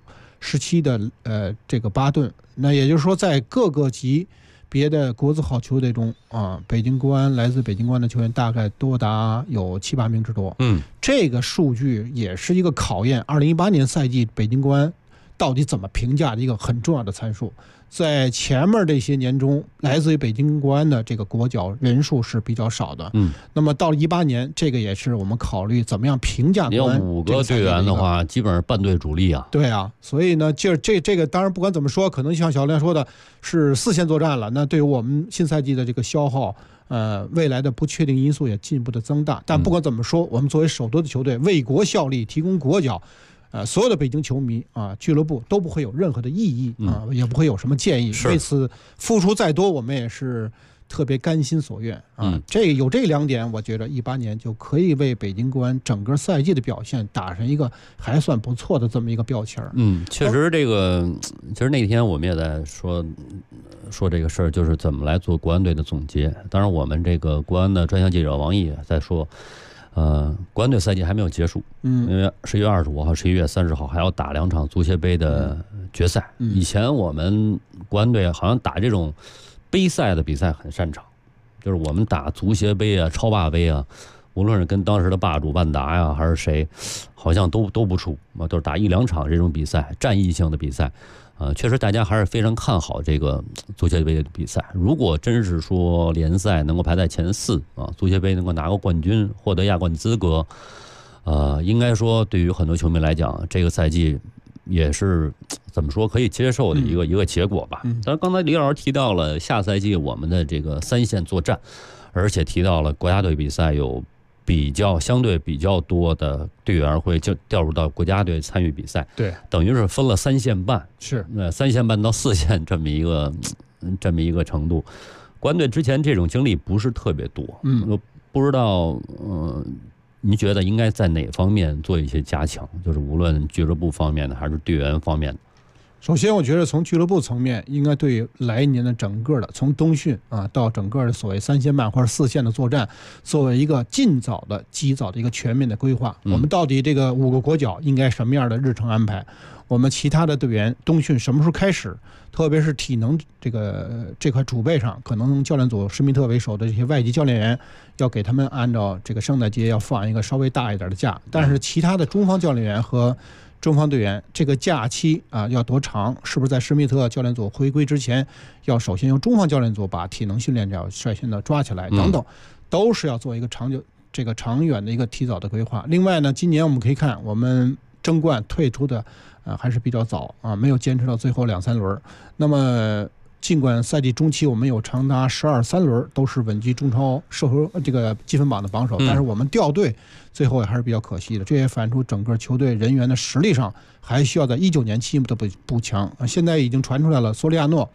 U17的这个巴顿。那也就是说，在各个级别的国字号球队中啊，来自北京国安的球员大概多达有7、8名之多。这个数据也是一个考验2018年赛季北京国安到底怎么评价的一个很重要的参数。在前面这些年中，来自于北京国安的这个国脚人数是比较少的。那么到了18年，这个也是我们考虑怎么样评价国安。
你要5个队员的话，基本上半队主力啊。
对啊，所以呢，这个当然不管怎么说，可能像小亮说的是4线作战了。那对于我们新赛季的这个消耗，未来的不确定因素也进一步的增大。但不管怎么说，我们作为首都的球队，为国效力，提供国脚。所有的北京球迷啊，俱乐部都不会有任何的异议啊，也不会有什么建议。为此付出再多，我们也是特别甘心所愿啊。这2点，我觉得18年就可以为北京国安整个赛季的表现打上一个还算不错的这么一个标签。
确实其实那天我们也在说这个事儿，就是怎么来做国安队的总结。当然，我们这个国安的专项记者王毅在说。国安队赛季还没有结束，因为11月25号、11月30号还要打2场足协杯的决赛。以前我们国安队好像打这种杯赛的比赛很擅长，就是我们打足协杯啊、超霸杯啊，无论是跟当时的霸主万达呀还是谁，好像都不出，都是打1、2场这种比赛，战役性的比赛。确实大家还是非常看好这个足协杯的比赛。如果真是说联赛能够排在前4啊，足协杯能够拿个冠军，获得亚冠资格，应该说对于很多球迷来讲，这个赛季也是怎么说可以接受的一个结果吧。但是刚才李老师提到了下赛季我们的这个3线作战，而且提到了国家队比赛有相对比较多的队员会就调入到国家队参与比赛，
对，
等于是分了3线半，
是
3线半到4线这么一个程度。国安队之前这种经历不是特别多，不知道您觉得应该在哪方面做一些加强？就是无论俱乐部方面的还是队员方面的。
首先，我觉得从俱乐部层面，应该对来一年的整个的从冬训啊到整个的所谓3线半或者4线的作战，作为一个及早的一个全面的规划。我们到底这个5个国脚应该什么样的日程安排？我们其他的队员冬训什么时候开始？特别是体能这块储备上，可能教练组施密特为首的这些外籍教练员，要给他们按照这个圣诞节要放一个稍微大一点的假。但是其他的中方教练员和中方队员这个假期啊要多长？是不是在施密特教练组回归之前，要首先由中方教练组把体能训练要率先的抓起来，等等，都是要做一个长远的一个提早的规划。另外呢，今年我们可以看我们争冠退出的还是比较早啊，没有坚持到最后2、3轮。那么尽管赛季中期我们有长达12、3轮都是稳居中超这个积分榜的榜首，但是我们掉队最后也还是比较可惜的。这也反映出整个球队人员的实力上还需要在19年进一步的补强。现在已经传出来了，索里亚诺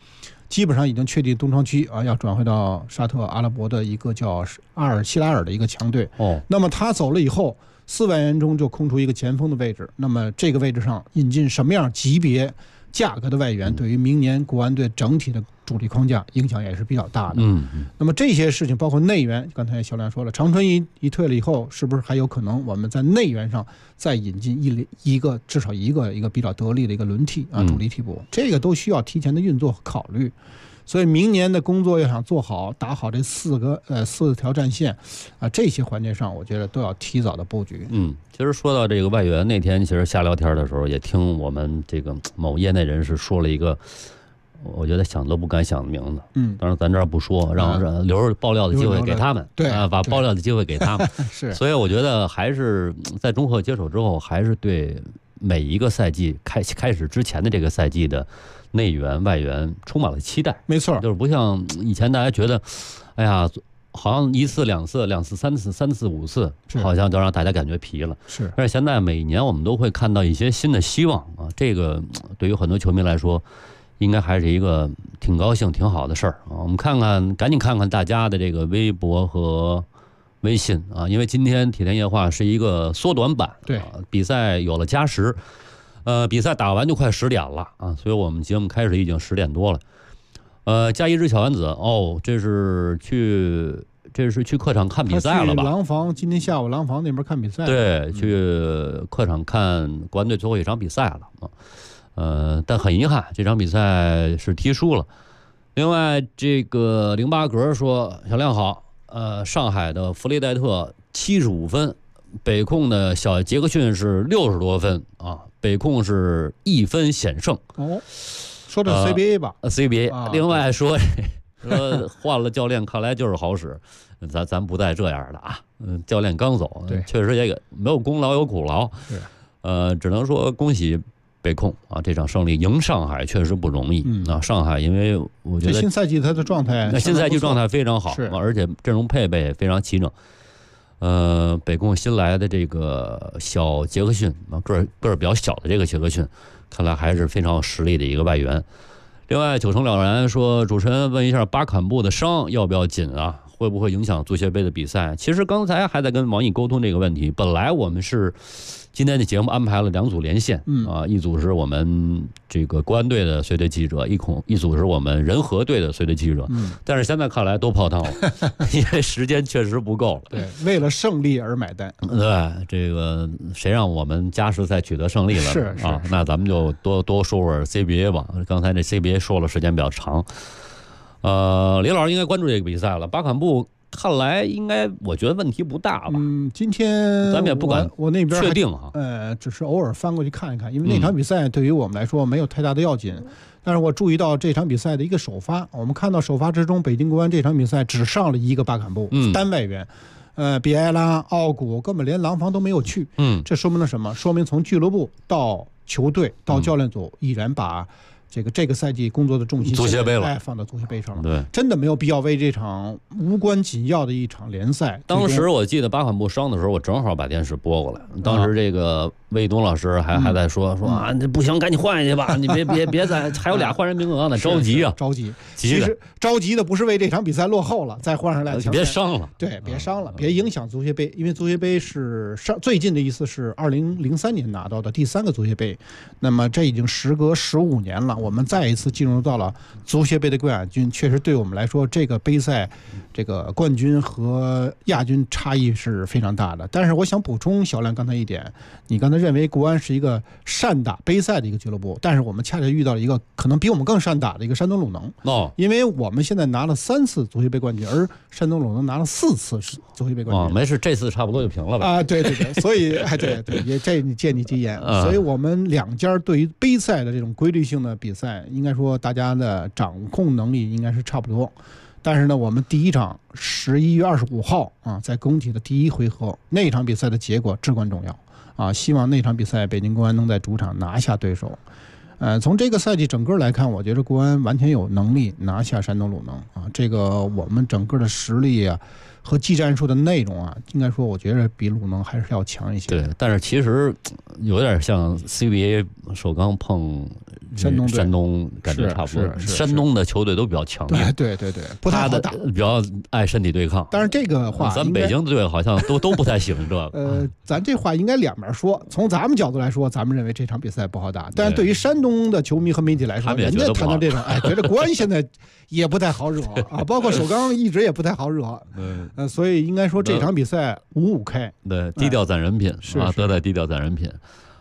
基本上已经确定东窗区啊要转回到沙特阿拉伯的一个叫阿尔希拉尔的一个强队。那么他走了以后，4外援中就空出一个前锋的位置。那么这个位置上引进什么样级别、价格的外援，对于明年国安队整体的主力框架影响也是比较大的。那么这些事情包括内援，刚才小亮说了，长春一退了以后，是不是还有可能我们在内援上再引进至少一个比较得力的一个轮替啊，主力替补，这个都需要提前的运作和考虑。所以明年的工作要想做好，打好这4条战线啊，这些环节上，我觉得都要提早的布局。
其实说到这个外援，那天其实瞎聊天的时候，也听我们这个某业内人士说了一个，我觉得想都不敢想的名字。当然咱这儿不说，让留着爆料的机会给他们。对啊，把爆料的机会给他们。
是。
所以我觉得还是在中赫接手之后，还是对每一个赛季开始之前的这个赛季的内援外援充满了期待。
没错，
就是不像以前大家觉得，哎呀，好像1次2次2次3次3次5次，好像都让大家感觉疲了。
是，
但是现在每年我们都会看到一些新的希望啊，这个对于很多球迷来说，应该还是一个挺高兴、挺好的事儿啊。我们赶紧看看大家的这个微博和微信啊，因为今天体坛夜话是一个缩短版，
对，
比赛有了加时。比赛打完就快10点了啊，所以我们节目开始已经10点多了。加一只小丸子这是去客场看比赛了吧？
廊坊今天下午廊坊那边看比赛。
对，去客场看国安队最后一场比赛了啊。但很遗憾，这场比赛是踢输了。另外，这个08格说：“小亮好，上海的弗雷戴特75分，北控的小杰克逊是60多分啊。”北控是1分险胜。
说的 CBA 吧
？CBA。另外说换了教练，看来就是好使。咱不带这样的啊。教练刚走，确实也没有功劳有苦劳。只能说恭喜北控啊，这场胜利赢上海确实不容易啊。上海因为我觉得
新赛季他的状态，
新赛季状态非常好，而且阵容配备非常齐整。北控新来的这个小杰克逊啊，个儿比较小的这个杰克逊，看来还是非常有实力的一个外援。另外9成了然说，主持人问一下巴坎布的伤要不要紧啊？会不会影响足协杯的比赛？其实刚才还在跟王毅沟通这个问题。本来我们是今天的节目安排了2组连线，一组是我们这个国安队的随队记者，一组是我们人和队的随队记者，但是现在看来都泡汤了，因为时间确实不够了。
对，为了胜利而买单。
对，这个谁让我们加时赛取得胜利了？
是啊，
那咱们就多说会儿 CBA 吧。刚才这 CBA 说了时间比较长。李老师应该关注这个比赛了。巴坎布看来应该，我觉得问题不大吧。
今天
咱们也不敢
我那边
确定哈。
只是偶尔翻过去看一看，因为那场比赛对于我们来说没有太大的要紧。但是我注意到这场比赛的一个首发，我们看到首发之中，北京国安这场比赛只上了一个巴坎布，单外援。比埃拉、奥古根本连廊坊都没有去。这说明了什么？说明从俱乐部到球队到教练组，依然把这个赛季工作的重心
足协杯了，
放到足协杯上了。
对，
真的没有必要为这场无关紧要的一场联赛。
当时我记得巴坎布伤的时候，我正好把电视拨过来，当时这个魏东老师还在说啊，这不行，赶紧换下去吧，你别再还有俩换人名额呢，着急啊，
着急。其实着急的不是为这场比赛落后了再换上来，
别伤了，
对，别伤了，别影响足协杯，因为足协杯是最近的一次是2003年拿到的第3个足协杯，那么这已经时隔15年了。我们再一次进入到了足协杯的冠亚军，确实对我们来说，这个杯赛这个冠军和亚军差异是非常大的。但是我想补充小亮刚才一点，你刚才认为国安是一个善打杯赛的一个俱乐部，但是我们恰恰遇到了一个可能比我们更善打的一个山东鲁能。因为我们现在拿了3次足协杯冠军，而山东鲁能拿了4次足协杯冠军。
没事，这次差不多就平了吧？
啊，对，所以对，也这你借你吉言。所以我们两家对于杯赛的这种规律性的比赛，应该说大家的掌控能力应该是差不多。但是呢，我们第一场11月25号啊，在工体的第1回合那场比赛的结果至关重要啊！希望那场比赛北京国安能在主场拿下对手。从这个赛季整个来看，我觉得国安完全有能力拿下山东鲁能啊！这个我们整个的实力啊， 和技战术的内容啊，应该说我觉得比鲁能还是要强一些。
对，但是其实有点像 CBA 首钢碰山东感觉差不多。山东的球队都比较强硬，
对，不太好打，
比较爱身体对抗。
但是这个话，
咱北京队好像都不太喜欢这
个。咱这话应该两面说。从咱们角度来说，咱们认为这场比赛不好打，但是对于山东的球迷和媒体来说，人家谈到这场，觉得国安现在也不太好惹啊，包括首钢一直也不太好惹。所以应该说这场比赛5-5开。
对，低调攒人品啊，都在低调攒人品。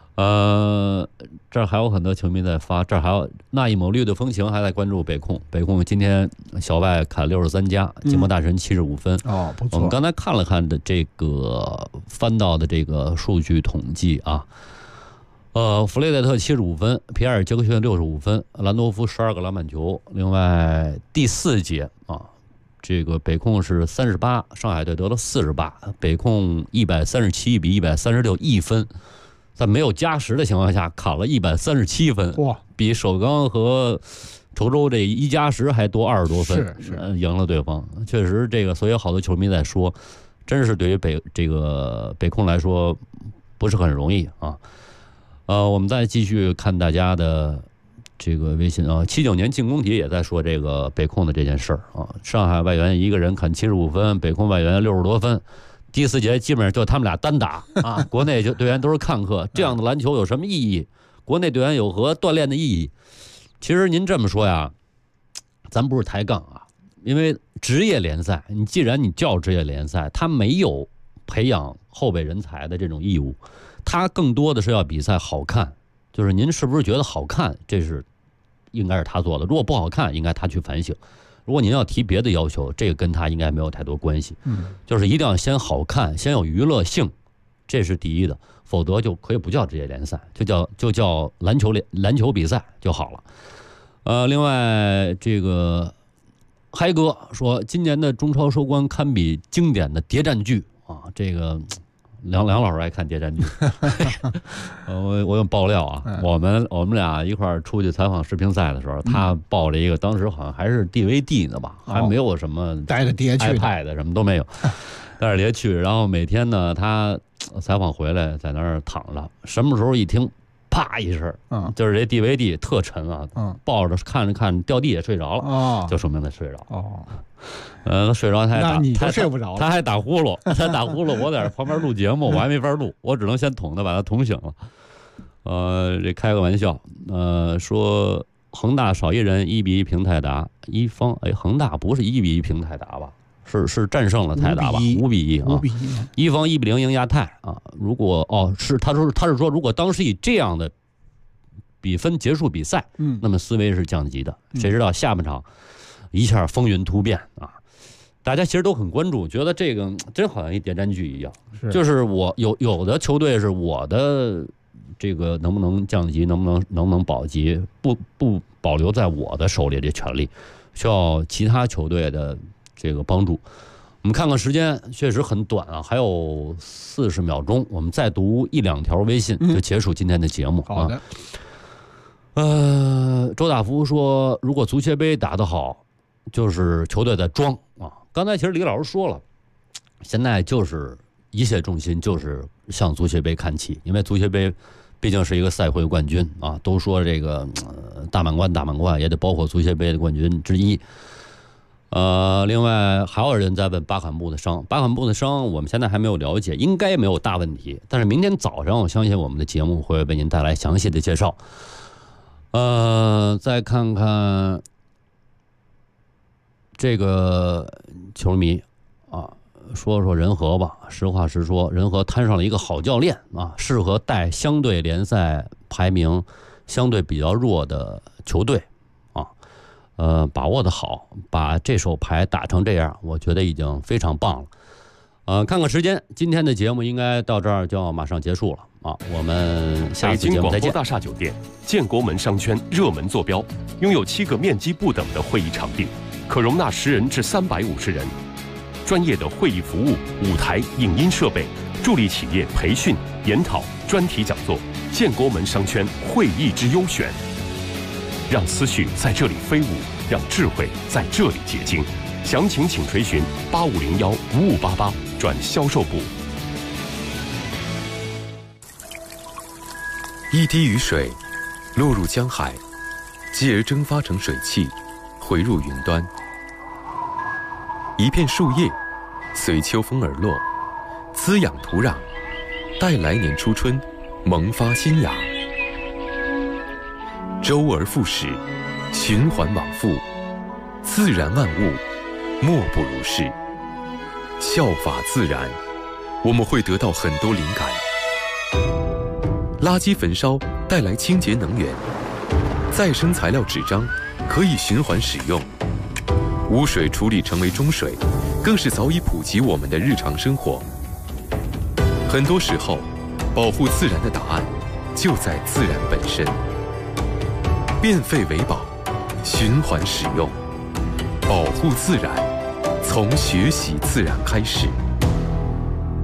这儿还有很多球迷在发，这儿还有那一抹绿的风情还在关注北控。北控今天小外砍63加，季末大神75分。
不错。
我们刚才看了看的这个翻到的这个数据统计啊，弗雷德特75分，皮埃尔杰克逊65分，兰多夫12个篮板球。另外第4节啊，这个北控是38，上海队得了48，北控137比1361分。在没有加时的情况下砍了137分，
哇，比
首钢和稠州这1加10还多20多分，
是
赢了对方。确实，这个所以好多球迷在说，真是对于北控来说不是很容易啊。我们再继续看大家的这个微信啊，79年进攻体也在说这个北控的这件事儿啊。上海外援一个人砍75分，北控外援60多分。第4节基本上就他们俩单打啊，国内队员都是看客，这样的篮球有什么意义？国内队员有何锻炼的意义？其实您这么说呀，咱不是抬杠啊，因为职业联赛，既然你叫职业联赛，它没有培养后备人才的这种义务，它更多的是要比赛好看。就是您是不是觉得好看？这是应该是他做的，如果不好看，应该他去反省。如果您要提别的要求，这个跟他应该没有太多关系。就是一定要先好看，先有娱乐性，这是第一的，否则就可以不叫职业联赛，就叫篮球比赛就好了。另外这个嗨哥说，今年的中超收官堪比经典的谍战剧啊，这个。梁老师爱看谍战剧，我有爆料啊，我们俩一块儿出去采访世乒赛的时候，他报了一个，当时好像还是 DVD 呢吧，还没有什么
带着碟去
iPad 什么都没有，带着碟去，然后每天呢，他采访回来在那儿躺着，什么时候一听啪一声，就是这 DVD 特沉啊，抱着看着掉地也睡着了，就说明他睡着。睡着他
睡不着，
他还打呼噜，我在旁边录节目，我还没法录，我只能先把他捅醒了。这开个玩笑，说恒大少一人1比1平泰达，一方恒大不是1比1平泰达吧？是战胜了泰达吧？5比1啊，一方1比0赢亚泰啊。如果他是说，如果当时以这样的比分结束比赛，那么思维是降级的。谁知道下半场一下风云突变啊！大家其实都很关注，觉得这个真好像一谍战剧一样。就是我有的球队是我的这个能不能降级，能不能保级，不保留在我的手里这权利，需要其他球队的这个帮助。我们看看时间，确实很短啊，还有40秒钟，我们再读1-2条微信就结束今天的节目。
好的。
周大福说，如果足协杯打得好，就是球队在装啊。刚才其实李老师说了，现在就是一切重心就是向足协杯看齐，因为足协杯毕竟是一个赛会冠军啊。都说这个大满贯也得包括足协杯的冠军之一。另外还有人在问巴坎布的伤，我们现在还没有了解，应该没有大问题。但是明天早上我相信我们的节目会为您带来详细的介绍。再看看这个球迷啊，说人和吧。实话实说，人和摊上了一个好教练啊，适合带相对联赛排名相对比较弱的球队啊。把握的好，把这手牌打成这样，我觉得已经非常棒了。看看时间，今天的节目应该到这儿就要马上结束了啊！我们下次节目再见。
北京广播大厦酒店建国门商圈热门坐标，拥有7个面积不等的会议场地，可容纳10人至350人。专业的会议服务、舞台、影音设备，助力企业培训、研讨、专题讲座。建国门商圈会议之优选，让思绪在这里飞舞，让智慧在这里结晶。 详情请垂询8501-5588转销售部。
一滴雨水落入江海，继而蒸发成水汽，回入云端。一片树叶随秋风而落，滋养土壤，待来年初春萌发新芽。周而复始，循环往复，自然万物莫不如是。效法自然，我们会得到很多灵感。垃圾焚烧带来清洁能源，再生材料纸张可以循环使用，污水处理成为中水，更是早已普及我们的日常生活。很多时候，保护自然的答案就在自然本身。变废为宝，循环使用，保护自然，从学习自然开始。